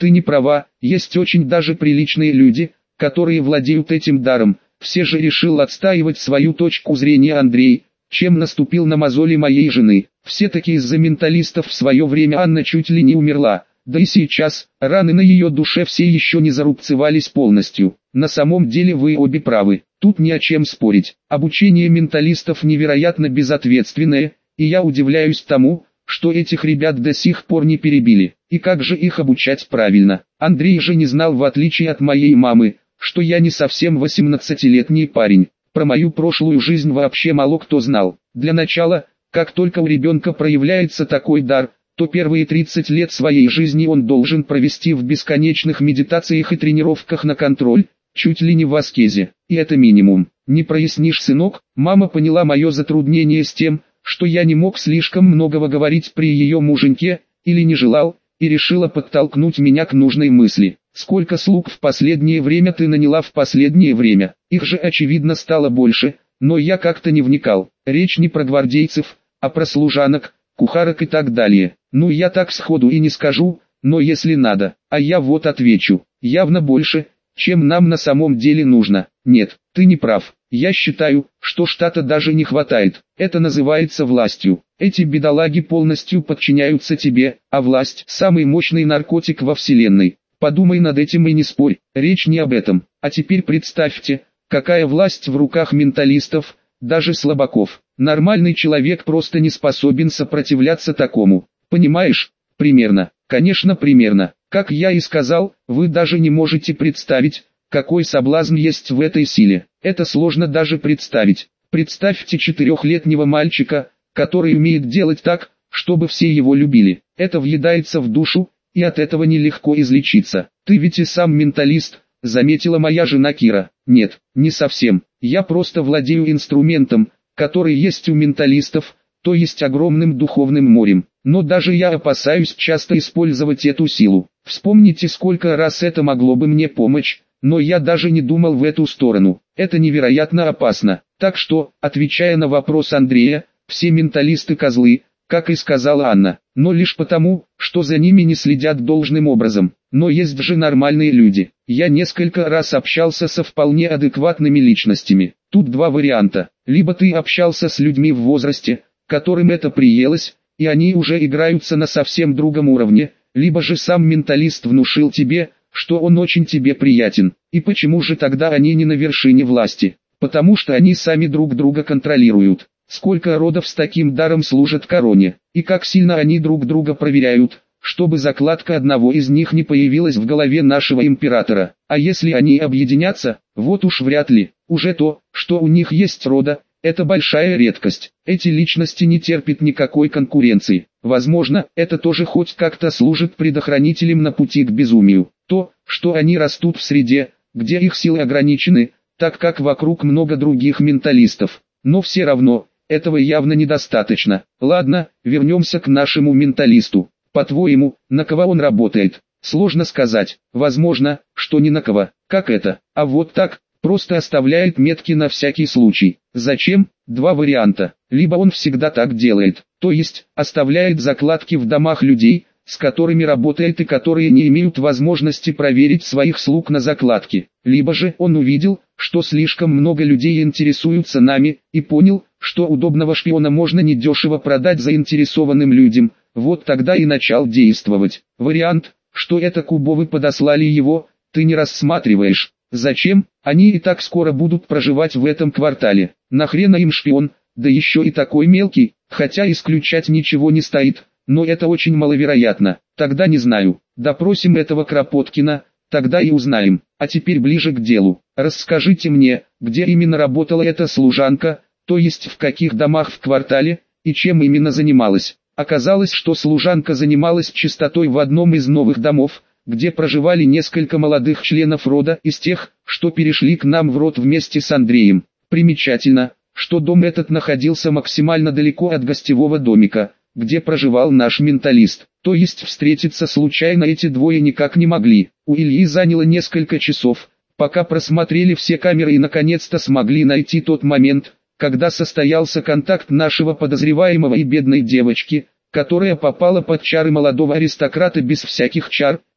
ты не права, есть очень даже приличные люди, которые владеют этим даром. Все же решил отстаивать свою точку зрения Андрей, чем наступил на мозоли моей жены. Все-таки из-за менталистов в свое время Анна чуть ли не умерла, да и сейчас, раны на ее душе все еще не зарубцевались полностью. На самом деле вы обе правы, тут не о чем спорить. Обучение менталистов невероятно безответственное, и я удивляюсь тому, что этих ребят до сих пор не перебили. И как же их обучать правильно? Андрей же не знал, в отличие от моей мамы, что я не совсем восемнадцатилетний парень. Про мою прошлую жизнь вообще мало кто знал. Для начала, как только у ребенка проявляется такой дар, то первые тридцать лет своей жизни он должен провести в бесконечных медитациях и тренировках на контроль, чуть ли не в аскезе. И это минимум. Не прояснишь, сынок? Мама поняла мое затруднение с тем, что я не мог слишком многого говорить при ее муженьке, или не желал, и решила подтолкнуть меня к нужной мысли. Сколько слуг в последнее время ты наняла в последнее время? Их же очевидно стало больше, но я как-то не вникал. Речь не про гвардейцев, а про служанок, кухарок и так далее. Ну я так сходу и не скажу, но если надо, а я вот отвечу, явно больше, чем нам на самом деле нужно. Нет, ты не прав. Я считаю, что штата даже не хватает. Это называется властью. Эти бедолаги полностью подчиняются тебе, а власть – самый мощный наркотик во вселенной. Подумай над этим и не спорь, речь не об этом. А теперь представьте, какая власть в руках менталистов, даже слабаков. Нормальный человек просто не способен сопротивляться такому. Понимаешь? Примерно. Конечно, примерно. Как я и сказал, вы даже не можете представить, какой соблазн есть в этой силе. Это сложно даже представить. Представьте четырехлетнего мальчика, который умеет делать так, чтобы все его любили. Это въедается в душу, и от этого нелегко излечиться. Ты ведь и сам менталист, заметила моя жена Кира. Нет, не совсем. Я просто владею инструментом, который есть у менталистов, то есть огромным духовным морем. Но даже я опасаюсь часто использовать эту силу. Вспомните, сколько раз это могло бы мне помочь, но я даже не думал в эту сторону. Это невероятно опасно. Так что, отвечая на вопрос Андрея, все менталисты козлы, как и сказала Анна, но лишь потому, что за ними не следят должным образом. Но есть же нормальные люди. Я несколько раз общался со вполне адекватными личностями. Тут два варианта. Либо ты общался с людьми в возрасте, которым это приелось, и они уже играются на совсем другом уровне, либо же сам менталист внушил тебе, что он очень тебе приятен. И почему же тогда они не на вершине власти? Потому что они сами друг друга контролируют. Сколько родов с таким даром служат короне, и как сильно они друг друга проверяют, чтобы закладка одного из них не появилась в голове нашего императора. А если они объединятся, вот уж вряд ли. Уже то, что у них есть рода, это большая редкость. Эти личности не терпят никакой конкуренции. Возможно, это тоже хоть как-то служит предохранителем на пути к безумию. То, что они растут в среде, где их силы ограничены, так как вокруг много других менталистов. Но все равно, этого явно недостаточно. Ладно, вернемся к нашему менталисту. По-твоему, на кого он работает? Сложно сказать. Возможно, что ни на кого. Как это? А вот так, просто оставляет метки на всякий случай. Зачем? Два варианта. Либо он всегда так делает, то есть, оставляет закладки в домах людей, с которыми работает и которые не имеют возможности проверить своих слуг на закладки. Либо же он увидел, что слишком много людей интересуются нами, и понял, что удобного шпиона можно недешево продать заинтересованным людям. Вот тогда и начал действовать. Вариант, что это кубовы подослали его, ты не рассматриваешь. Зачем? Они и так скоро будут проживать в этом квартале. Нахрена им шпион, да еще и такой мелкий, хотя исключать ничего не стоит, но это очень маловероятно. Тогда не знаю. Допросим этого Кропоткина, тогда и узнаем. А теперь ближе к делу. Расскажите мне, где именно работала эта служанка, то есть в каких домах в квартале, и чем именно занималась. Оказалось, что служанка занималась чистотой в одном из новых домов, где проживали несколько молодых членов рода из тех, что перешли к нам в род вместе с Андреем. Примечательно, что дом этот находился максимально далеко от гостевого домика, где проживал наш менталист. То есть встретиться случайно эти двое никак не могли. У Ильи заняло несколько часов, пока просмотрели все камеры и наконец-то смогли найти тот момент, когда состоялся контакт нашего подозреваемого и бедной девочки, которая попала под чары молодого аристократа без всяких чар,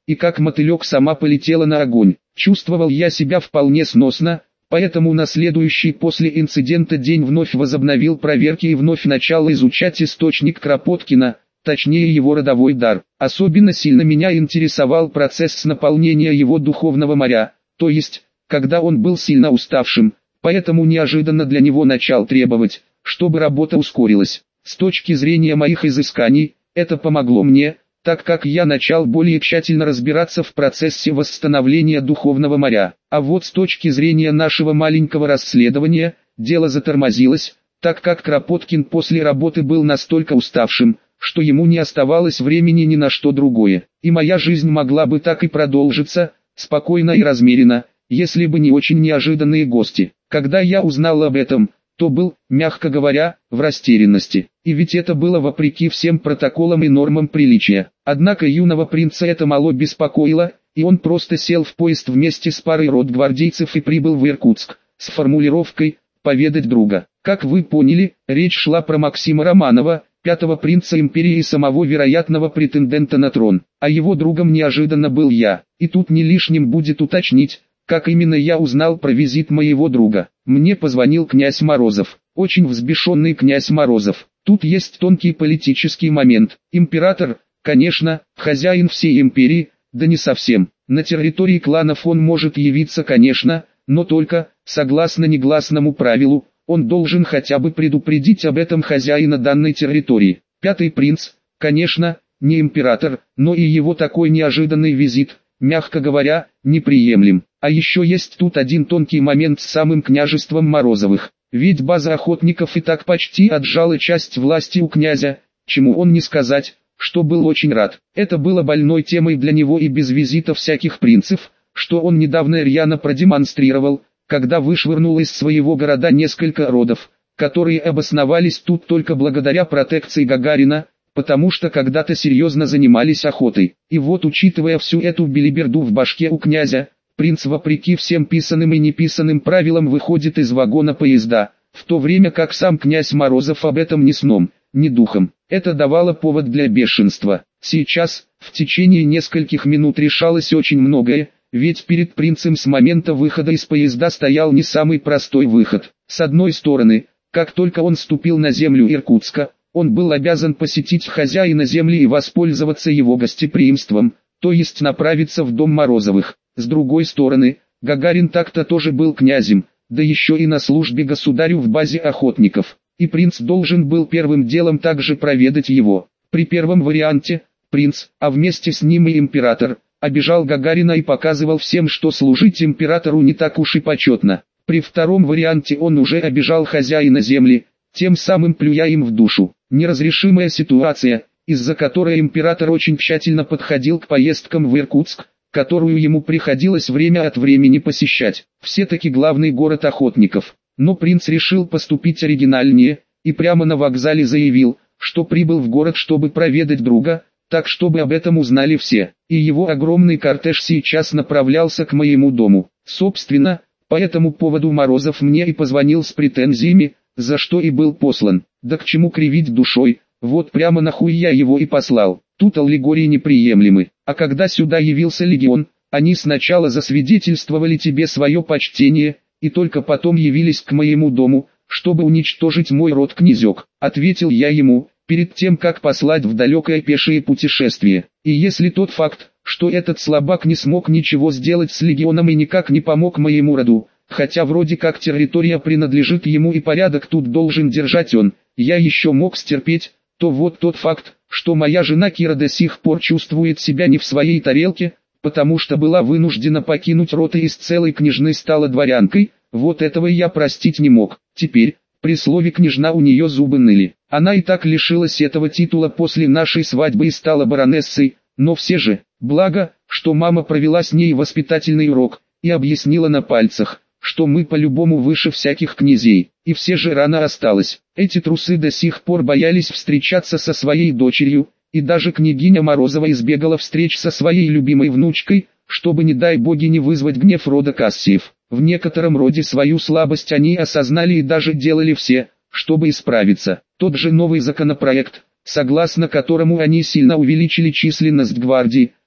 и как мотылек сама полетела на огонь. Чувствовал я себя вполне сносно, поэтому на следующий после инцидента день вновь возобновил проверки и вновь начал изучать источник Кропоткина, точнее его родовой дар. Особенно сильно меня интересовал процесс наполнения его духовного моря, то есть, когда он был сильно уставшим, поэтому неожиданно для него начал требовать, чтобы работа ускорилась. С точки зрения моих изысканий, это помогло мне, так как я начал более тщательно разбираться в процессе восстановления духовного моря. А вот с точки зрения нашего маленького расследования, дело затормозилось, так как Кропоткин после работы был настолько уставшим, что ему не оставалось времени ни на что другое. И моя жизнь могла бы так и продолжиться, спокойно и размеренно, если бы не очень неожиданные гости. Когда я узнал об этом, то был, мягко говоря, в растерянности. И ведь это было вопреки всем протоколам и нормам приличия. Однако юного принца это мало беспокоило, и он просто сел в поезд вместе с парой ротгвардейцев и прибыл в Иркутск, с формулировкой «поведать друга». Как вы поняли, речь шла про Максима Романова, пятого принца империи и самого вероятного претендента на трон. А его другом неожиданно был я. И тут не лишним будет уточнить, как именно я узнал про визит моего друга. Мне позвонил князь Морозов, очень взбешенный князь Морозов. Тут есть тонкий политический момент. Император, конечно, хозяин всей империи, да не совсем. На территории кланов он может явиться, конечно, но только, согласно негласному правилу, он должен хотя бы предупредить об этом хозяина данной территории. Пятый принц, конечно, не император, но и его такой неожиданный визит, мягко говоря, неприемлем. А еще есть тут один тонкий момент с самым княжеством Морозовых. Ведь база охотников и так почти отжала часть власти у князя, чему он не сказать, что был очень рад. Это было больной темой для него и без визита всяких принцев, что он недавно рьяно продемонстрировал, когда вышвырнул из своего города несколько родов, которые обосновались тут только благодаря протекции Гагарина, потому что когда-то серьезно занимались охотой. И вот, учитывая всю эту белиберду в башке у князя, принц вопреки всем писаным и неписаным правилам выходит из вагона поезда, в то время как сам князь Морозов об этом ни сном, ни духом. Это давало повод для бешенства. Сейчас, в течение нескольких минут решалось очень многое, ведь перед принцем с момента выхода из поезда стоял не самый простой выход. С одной стороны, как только он ступил на землю Иркутска, он был обязан посетить хозяина земли и воспользоваться его гостеприимством, то есть направиться в дом Морозовых. С другой стороны, Гагарин так-то тоже был князем, да еще и на службе государю в базе охотников, и принц должен был первым делом также проведать его. При первом варианте, принц, а вместе с ним и император, обижал Гагарина и показывал всем, что служить императору не так уж и почетно. При втором варианте он уже обижал хозяина земли, тем самым плюя им в душу. Неразрешимая ситуация, из-за которой император очень тщательно подходил к поездкам в Иркутск, которую ему приходилось время от времени посещать. Все-таки главный город охотников. Но принц решил поступить оригинальнее, и прямо на вокзале заявил, что прибыл в город, чтобы проведать друга, так чтобы об этом узнали все. И его огромный кортеж сейчас направлялся к моему дому. Собственно, по этому поводу Морозов мне и позвонил с претензиями, за что и был послан. Да к чему кривить душой, вот прямо нахуй я его и послал. Тут аллегории неприемлемы. А когда сюда явился легион, они сначала засвидетельствовали тебе свое почтение, и только потом явились к моему дому, чтобы уничтожить мой род, князек. Ответил я ему, перед тем как послать в далекое пешее путешествие. И если тот факт, что этот слабак не смог ничего сделать с легионом и никак не помог моему роду, хотя вроде как территория принадлежит ему и порядок тут должен держать он, я еще мог стерпеть, то вот тот факт, что моя жена Кира до сих пор чувствует себя не в своей тарелке, потому что была вынуждена покинуть род и из целой княжны стала дворянкой, вот этого я простить не мог. Теперь, при слове «княжна» у нее зубы ныли. Она и так лишилась этого титула после нашей свадьбы и стала баронессой, но все же, благо, что мама провела с ней воспитательный урок, и объяснила на пальцах, что мы по-любому выше всяких князей, и все же рано осталось. Эти трусы до сих пор боялись встречаться со своей дочерью, и даже княгиня Морозова избегала встреч со своей любимой внучкой, чтобы не дай боги не вызвать гнев рода Кассиев. В некотором роде свою слабость они осознали и даже делали все, чтобы исправиться. Тот же новый законопроект, согласно которому они сильно увеличили численность гвардии,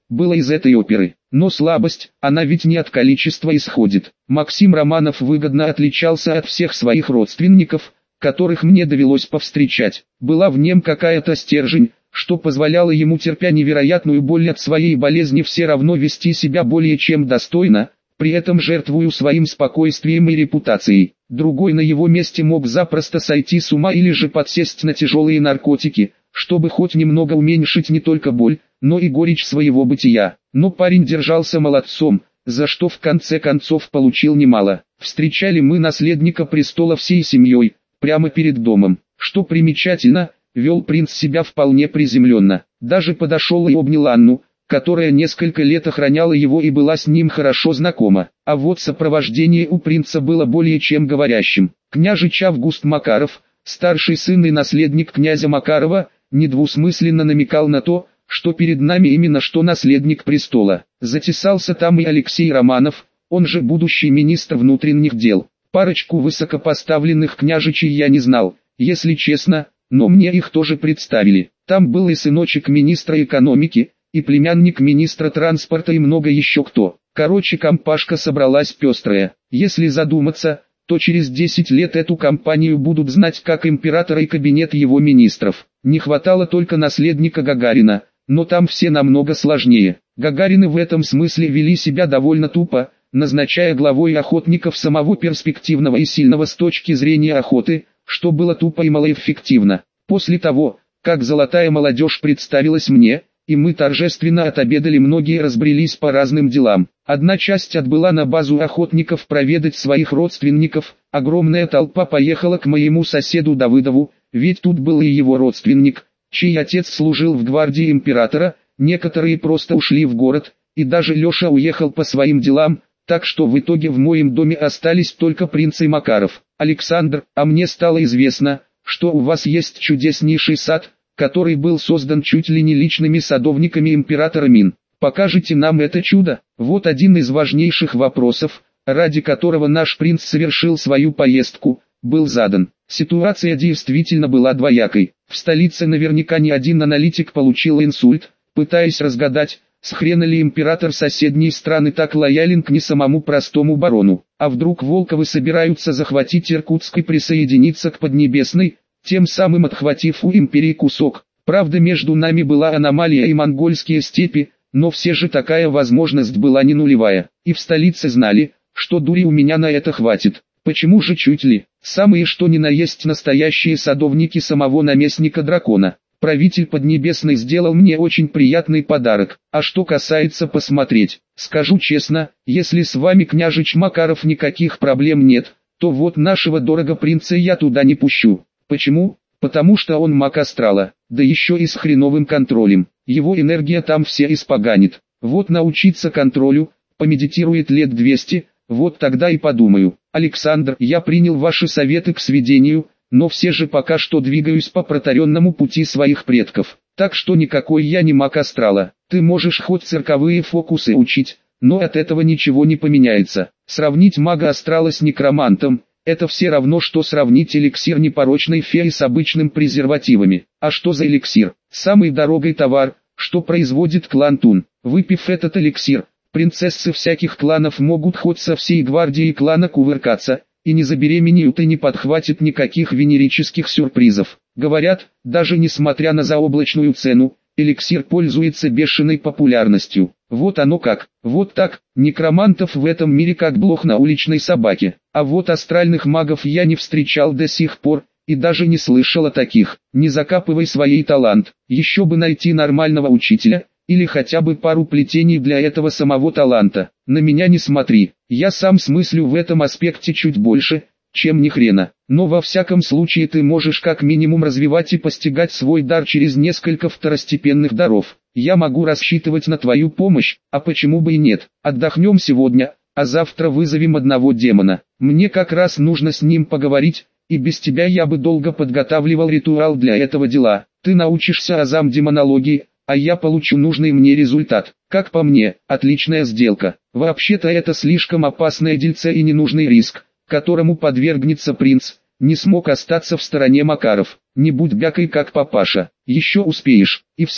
было из этой оперы. Но слабость, она ведь не от количества исходит. Максим Романов выгодно отличался от всех своих родственников, которых мне довелось повстречать. Была в нем какая-то стержень, что позволяло ему, терпя невероятную боль от своей болезни, все равно вести себя более чем достойно, при этом жертвуя своим спокойствием и репутацией. Другой на его месте мог запросто сойти с ума или же подсесть на тяжелые наркотики, чтобы хоть немного уменьшить не только боль, но и горечь своего бытия. Но парень держался молодцом, за что в конце концов получил немало. Встречали мы наследника престола всей семьей, прямо перед домом. Что примечательно, вел принц себя вполне приземленно. Даже подошел и обнял Анну, которая несколько лет охраняла его и была с ним хорошо знакома. А вот сопровождение у принца было более чем говорящим. Княжич Август Макаров, старший сын и наследник князя Макарова, недвусмысленно намекал на то, что перед нами именно что наследник престола. Затесался там и Алексей Романов, он же будущий министр внутренних дел. Парочку высокопоставленных княжичей я не знал, если честно, но мне их тоже представили. Там был и сыночек министра экономики, и племянник министра транспорта и много еще кто. Короче, компашка собралась пестрая. Если задуматься, то через десять лет эту компанию будут знать как император и кабинет его министров. Не хватало только наследника Гагарина, но там все намного сложнее. Гагарины в этом смысле вели себя довольно тупо, назначая главой охотников самого перспективного и сильного с точки зрения охоты, что было тупо и малоэффективно. После того, как золотая молодежь представилась мне, и мы торжественно отобедали, многие разбрелись по разным делам. Одна часть отбыла на базу охотников проведать своих родственников, огромная толпа поехала к моему соседу Давыдову, ведь тут был и его родственник, чей отец служил в гвардии императора, некоторые просто ушли в город, и даже Леша уехал по своим делам, так что в итоге в моем доме остались только принц и Макаров. Александр, а мне стало известно, что у вас есть чудеснейший сад, который был создан чуть ли не личными садовниками императора Мин. Покажите нам это чудо? Вот один из важнейших вопросов, ради которого наш принц совершил свою поездку, был задан. Ситуация действительно была двоякой. В столице наверняка ни один аналитик получил инсульт, пытаясь разгадать, с хрена ли император соседней страны так лоялен к не самому простому барону. А вдруг Волковы собираются захватить Иркутск и присоединиться к Поднебесной, тем самым отхватив у империи кусок. Правда, между нами была аномалия и монгольские степи, но все же такая возможность была не нулевая. И в столице знали, что дури у меня на это хватит. Почему же чуть ли? Самые что ни на есть настоящие садовники самого наместника дракона. Правитель Поднебесной сделал мне очень приятный подарок. А что касается посмотреть, скажу честно, если с вами, княжич Макаров, никаких проблем нет, то вот нашего дорого принца я туда не пущу. Почему? Потому что он маг астрала, да еще и с хреновым контролем. Его энергия там все испоганит. Вот научиться контролю, помедитирует лет двести, вот тогда и подумаю. Александр, я принял ваши советы к сведению, но все же пока что двигаюсь по протаренному пути своих предков. Так что никакой я не маг астрала. Ты можешь хоть цирковые фокусы учить, но от этого ничего не поменяется. Сравнить мага астрала с некромантом – это все равно, что сравнить эликсир непорочной феи с обычным презервативами. А что за эликсир? Самый дорогой товар, что производит клан Тун. Выпив этот эликсир, принцессы всяких кланов могут хоть со всей гвардией клана кувыркаться, и не забеременеют и не подхватят никаких венерических сюрпризов. Говорят, даже несмотря на заоблачную цену, эликсир пользуется бешеной популярностью. Вот оно как, вот так, некромантов в этом мире как блох на уличной собаке. А вот астральных магов я не встречал до сих пор, и даже не слышал о таких. Не закапывай свой талант, еще бы найти нормального учителя, или хотя бы пару плетений для этого самого таланта. На меня не смотри, я сам смыслю в этом аспекте чуть больше, чем ни хрена. Но во всяком случае ты можешь как минимум развивать и постигать свой дар через несколько второстепенных даров. Я могу рассчитывать на твою помощь, а почему бы и нет. Отдохнем сегодня, а завтра вызовем одного демона. Мне как раз нужно с ним поговорить, и без тебя я бы долго подготавливал ритуал для этого дела. Ты научишься азам демонологии, а я получу нужный мне результат. Как по мне, отличная сделка. Вообще-то это слишком опасное дельце и ненужный риск, которому подвергнется принц. Не смог остаться в стороне Макаров. Не будь бякой как папаша, еще успеешь. И все же,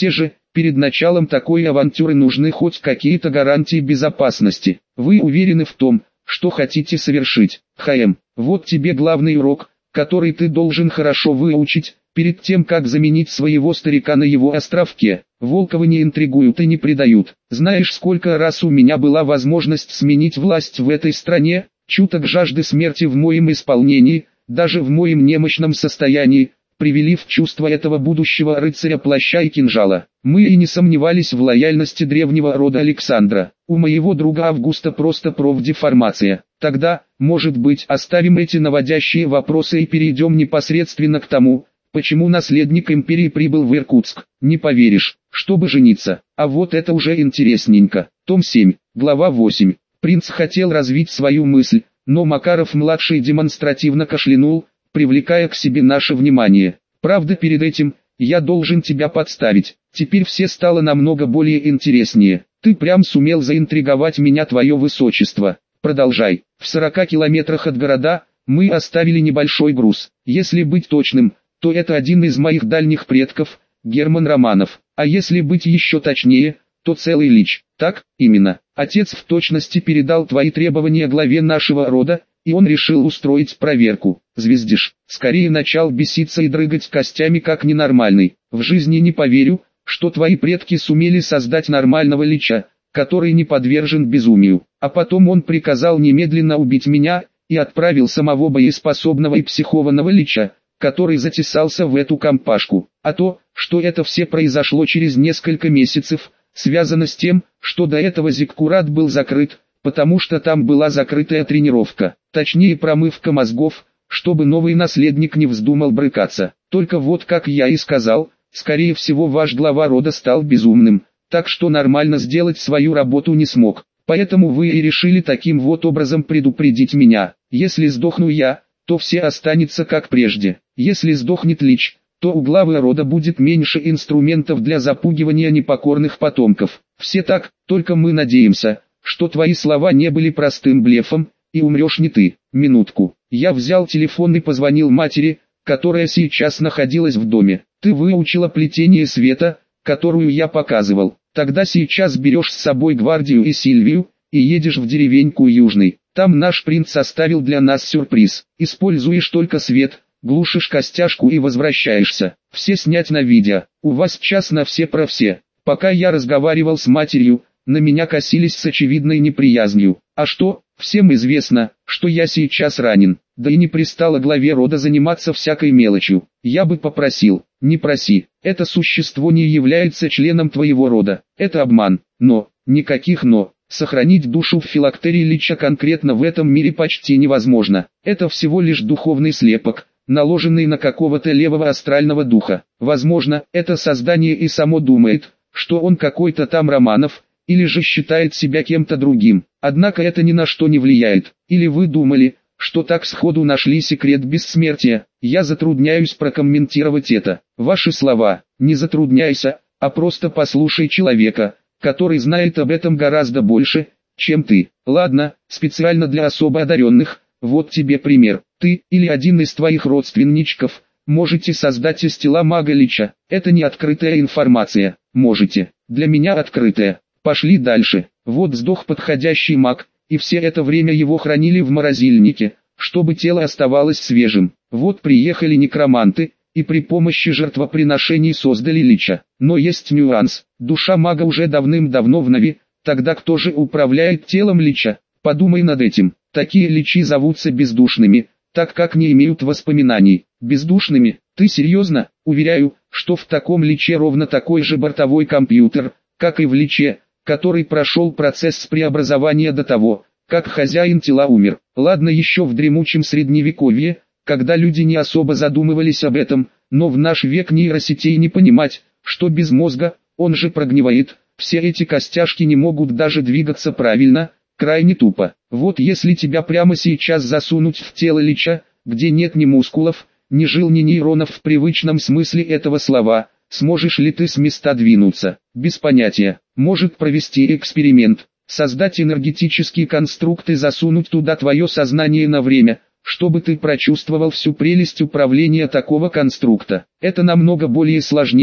Перед началом такой авантюры нужны хоть какие-то гарантии безопасности. Вы уверены в том, что хотите совершить? ХМ, вот тебе главный урок, который ты должен хорошо выучить, перед тем как заменить своего старика на его островке. Волкова не интригуют и не предают. Знаешь, сколько раз у меня была возможность сменить власть в этой стране? Чуток жажды смерти в моем исполнении, даже в моем немощном состоянии, привели в чувство этого будущего рыцаря плаща и кинжала. Мы и не сомневались в лояльности древнего рода Александра. У моего друга Августа просто профдеформация. Тогда, может быть, оставим эти наводящие вопросы и перейдем непосредственно к тому, почему наследник империи прибыл в Иркутск. Не поверишь, чтобы жениться. А вот это уже интересненько. Том семь, глава восемь. Принц хотел развить свою мысль, но Макаров-младший демонстративно кашлянул, привлекая к себе наше внимание. Правда, перед этим, я должен тебя подставить. Теперь все стало намного более интереснее. Ты прям сумел заинтриговать меня, твое высочество. Продолжай. В сорока километрах от города, мы оставили небольшой груз. Если быть точным, то это один из моих дальних предков, Герман Романов. А если быть еще точнее, то целый лич. Так, именно. Отец в точности передал твои требования главе нашего рода, и он решил устроить проверку. Звездишь, скорее начал беситься и дрыгать костями как ненормальный. В жизни не поверю, что твои предки сумели создать нормального лича, который не подвержен безумию. А потом он приказал немедленно убить меня, и отправил самого боеспособного и психованного лича, который затесался в эту компашку. А то, что это все произошло через несколько месяцев, связано с тем, что до этого Зиккурат был закрыт, потому что там была закрытая тренировка, точнее промывка мозгов, чтобы новый наследник не вздумал брыкаться. Только вот, как я и сказал, скорее всего ваш глава рода стал безумным, так что нормально сделать свою работу не смог. Поэтому вы и решили таким вот образом предупредить меня. Если сдохну я, то все останется как прежде. Если сдохнет лич, то у главы рода будет меньше инструментов для запугивания непокорных потомков. Все так, только мы надеемся, что твои слова не были простым блефом, и умрешь не ты. Минутку. Я взял телефон и позвонил матери, которая сейчас находилась в доме. Ты выучила плетение света, которую я показывал. Тогда сейчас берешь с собой гвардию и Сильвию, и едешь в деревеньку Южный. Там наш принц оставил для нас сюрприз. Используешь только свет, глушишь костяшку и возвращаешься. Все снять на видео. У вас час на все про все. Пока я разговаривал с матерью, на меня косились с очевидной неприязнью. А что, всем известно, что я сейчас ранен. Да и не пристало главе рода заниматься всякой мелочью. Я бы попросил, не проси. Это существо не является членом твоего рода. Это обман. Но, никаких но. Сохранить душу в филактерии лича конкретно в этом мире почти невозможно. Это всего лишь духовный слепок, наложенный на какого-то левого астрального духа. Возможно, это создание и само думает, что он какой-то там Романов, или же считает себя кем-то другим. Однако это ни на что не влияет. Или вы думали, что так сходу нашли секрет бессмертия? Я затрудняюсь прокомментировать это. Ваши слова, не затрудняйся, а просто послушай человека, который знает об этом гораздо больше, чем ты. Ладно, специально для особо одаренных, вот тебе пример. Ты, или один из твоих родственничков, можете создать из тела мага лича. Это не открытая информация. Можете. Для меня открытая. Пошли дальше. Вот сдох подходящий маг, и все это время его хранили в морозильнике, чтобы тело оставалось свежим. Вот приехали некроманты, и при помощи жертвоприношений создали лича. Но есть нюанс. Душа мага уже давным-давно в Нави. Тогда кто же управляет телом лича? Подумай над этим. Такие личи зовутся бездушными, так как не имеют воспоминаний. Бездушными? Ты серьезно? Уверяю, что в таком личе ровно такой же бортовой компьютер, как и в личе, который прошел процесс преобразования до того, как хозяин тела умер. Ладно, еще в дремучем средневековье, когда люди не особо задумывались об этом, но в наш век нейросетей не понимать, что без мозга, он же прогнивает, все эти костяшки не могут даже двигаться правильно, крайне тупо. Вот если тебя прямо сейчас засунуть в тело лича, где нет ни мускулов, ни жил, ни нейронов в привычном смысле этого слова, сможешь ли ты с места двинуться? Без понятия. Может провести эксперимент, создать энергетический конструкт и засунуть туда твое сознание на время, чтобы ты прочувствовал всю прелесть управления такого конструкта. Это намного более сложнее,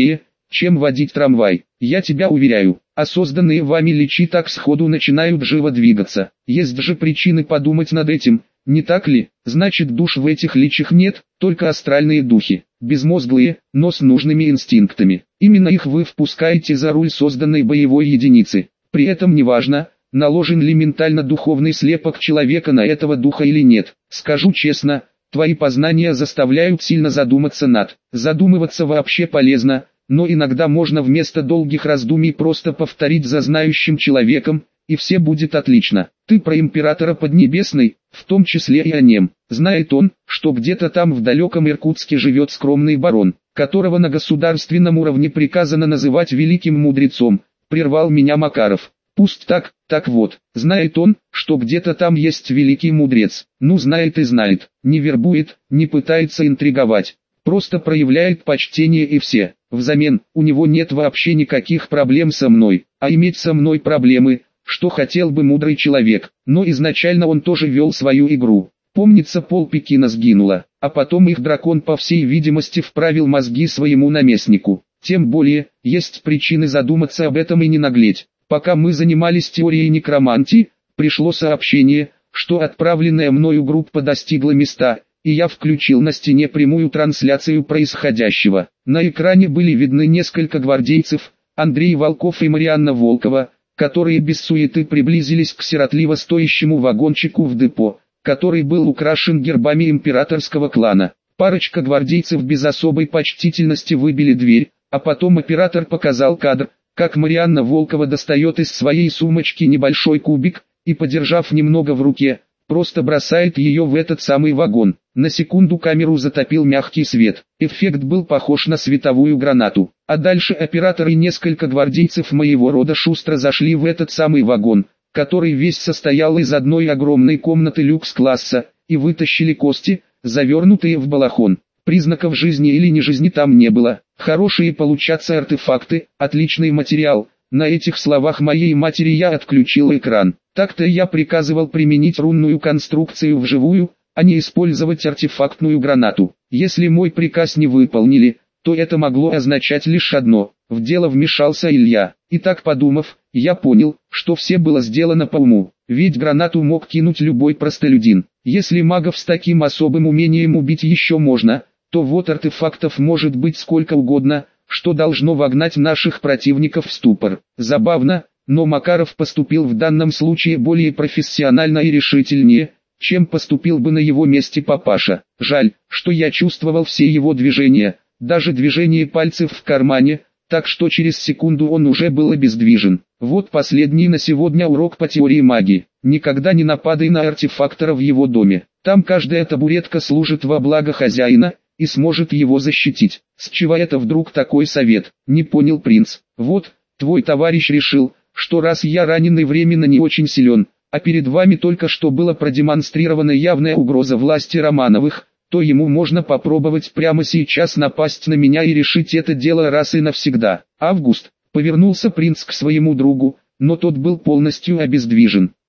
чем водить трамвай. Я тебя уверяю, а созданные вами личи так сходу начинают живо двигаться. Есть же причины подумать над этим, не так ли? Значит, душ в этих личах нет, только астральные духи, безмозглые, но с нужными инстинктами. Именно их вы впускаете за руль созданной боевой единицы. При этом неважно, наложен ли ментально-духовный слепок человека на этого духа или нет. Скажу честно, твои познания заставляют сильно задуматься над. Задумываться вообще полезно, но иногда можно вместо долгих раздумий просто повторить за знающим человеком, и все будет отлично. Ты про императора Поднебесной, в том числе и о нем. Знает он, что где-то там в далеком Иркутске живет скромный барон, которого на государственном уровне приказано называть великим мудрецом, прервал меня Макаров. Пусть так, так вот, знает он, что где-то там есть великий мудрец. Ну знает и знает, не вербует, не пытается интриговать, просто проявляет почтение и все. Взамен, у него нет вообще никаких проблем со мной, а иметь со мной проблемы, что хотел бы мудрый человек, но изначально он тоже вел свою игру. Помнится, пол Пекина сгинуло, а потом их дракон по всей видимости вправил мозги своему наместнику. Тем более, есть причины задуматься об этом и не наглеть. Пока мы занимались теорией некромантии, пришло сообщение, что отправленная мною группа достигла места, и я включил на стене прямую трансляцию происходящего. На экране были видны несколько гвардейцев, Андрей Волков и Марианна Волкова, которые без суеты приблизились к сиротливо стоящему вагончику в депо, который был украшен гербами императорского клана. Парочка гвардейцев без особой почтительности выбили дверь, а потом оператор показал кадр, как Марианна Волкова достает из своей сумочки небольшой кубик, и, подержав немного в руке, просто бросает ее в этот самый вагон. На секунду камеру затопил мягкий свет. Эффект был похож на световую гранату. А дальше оператор и несколько гвардейцев моего рода шустро зашли в этот самый вагон, который весь состоял из одной огромной комнаты люкс-класса, и вытащили кости, завернутые в балахон. Признаков жизни или не жизни там не было. Хорошие получатся артефакты, отличный материал. На этих словах моей матери я отключил экран. Так-то я приказывал применить рунную конструкцию вживую, а не использовать артефактную гранату. Если мой приказ не выполнили, то это могло означать лишь одно: в дело вмешался Илья. И так подумав, я понял, что все было сделано по уму. Ведь гранату мог кинуть любой простолюдин. Если магов с таким особым умением убить еще можно, то вот артефактов может быть сколько угодно, что должно вогнать наших противников в ступор. Забавно, но Макаров поступил в данном случае более профессионально и решительнее, чем поступил бы на его месте папаша. Жаль, что я чувствовал все его движения, даже движение пальцев в кармане, так что через секунду он уже был обездвижен. Вот последний на сегодня урок по теории магии. Никогда не нападай на артефактора в его доме. Там каждая табуретка служит во благо хозяина и сможет его защитить. С чего это вдруг такой совет? Не понял принц. Вот, твой товарищ решил, что раз я раненый временно не очень силен, а перед вами только что была продемонстрирована явная угроза власти Романовых, то ему можно попробовать прямо сейчас напасть на меня и решить это дело раз и навсегда. Август, повернулся принц к своему другу, но тот был полностью обездвижен.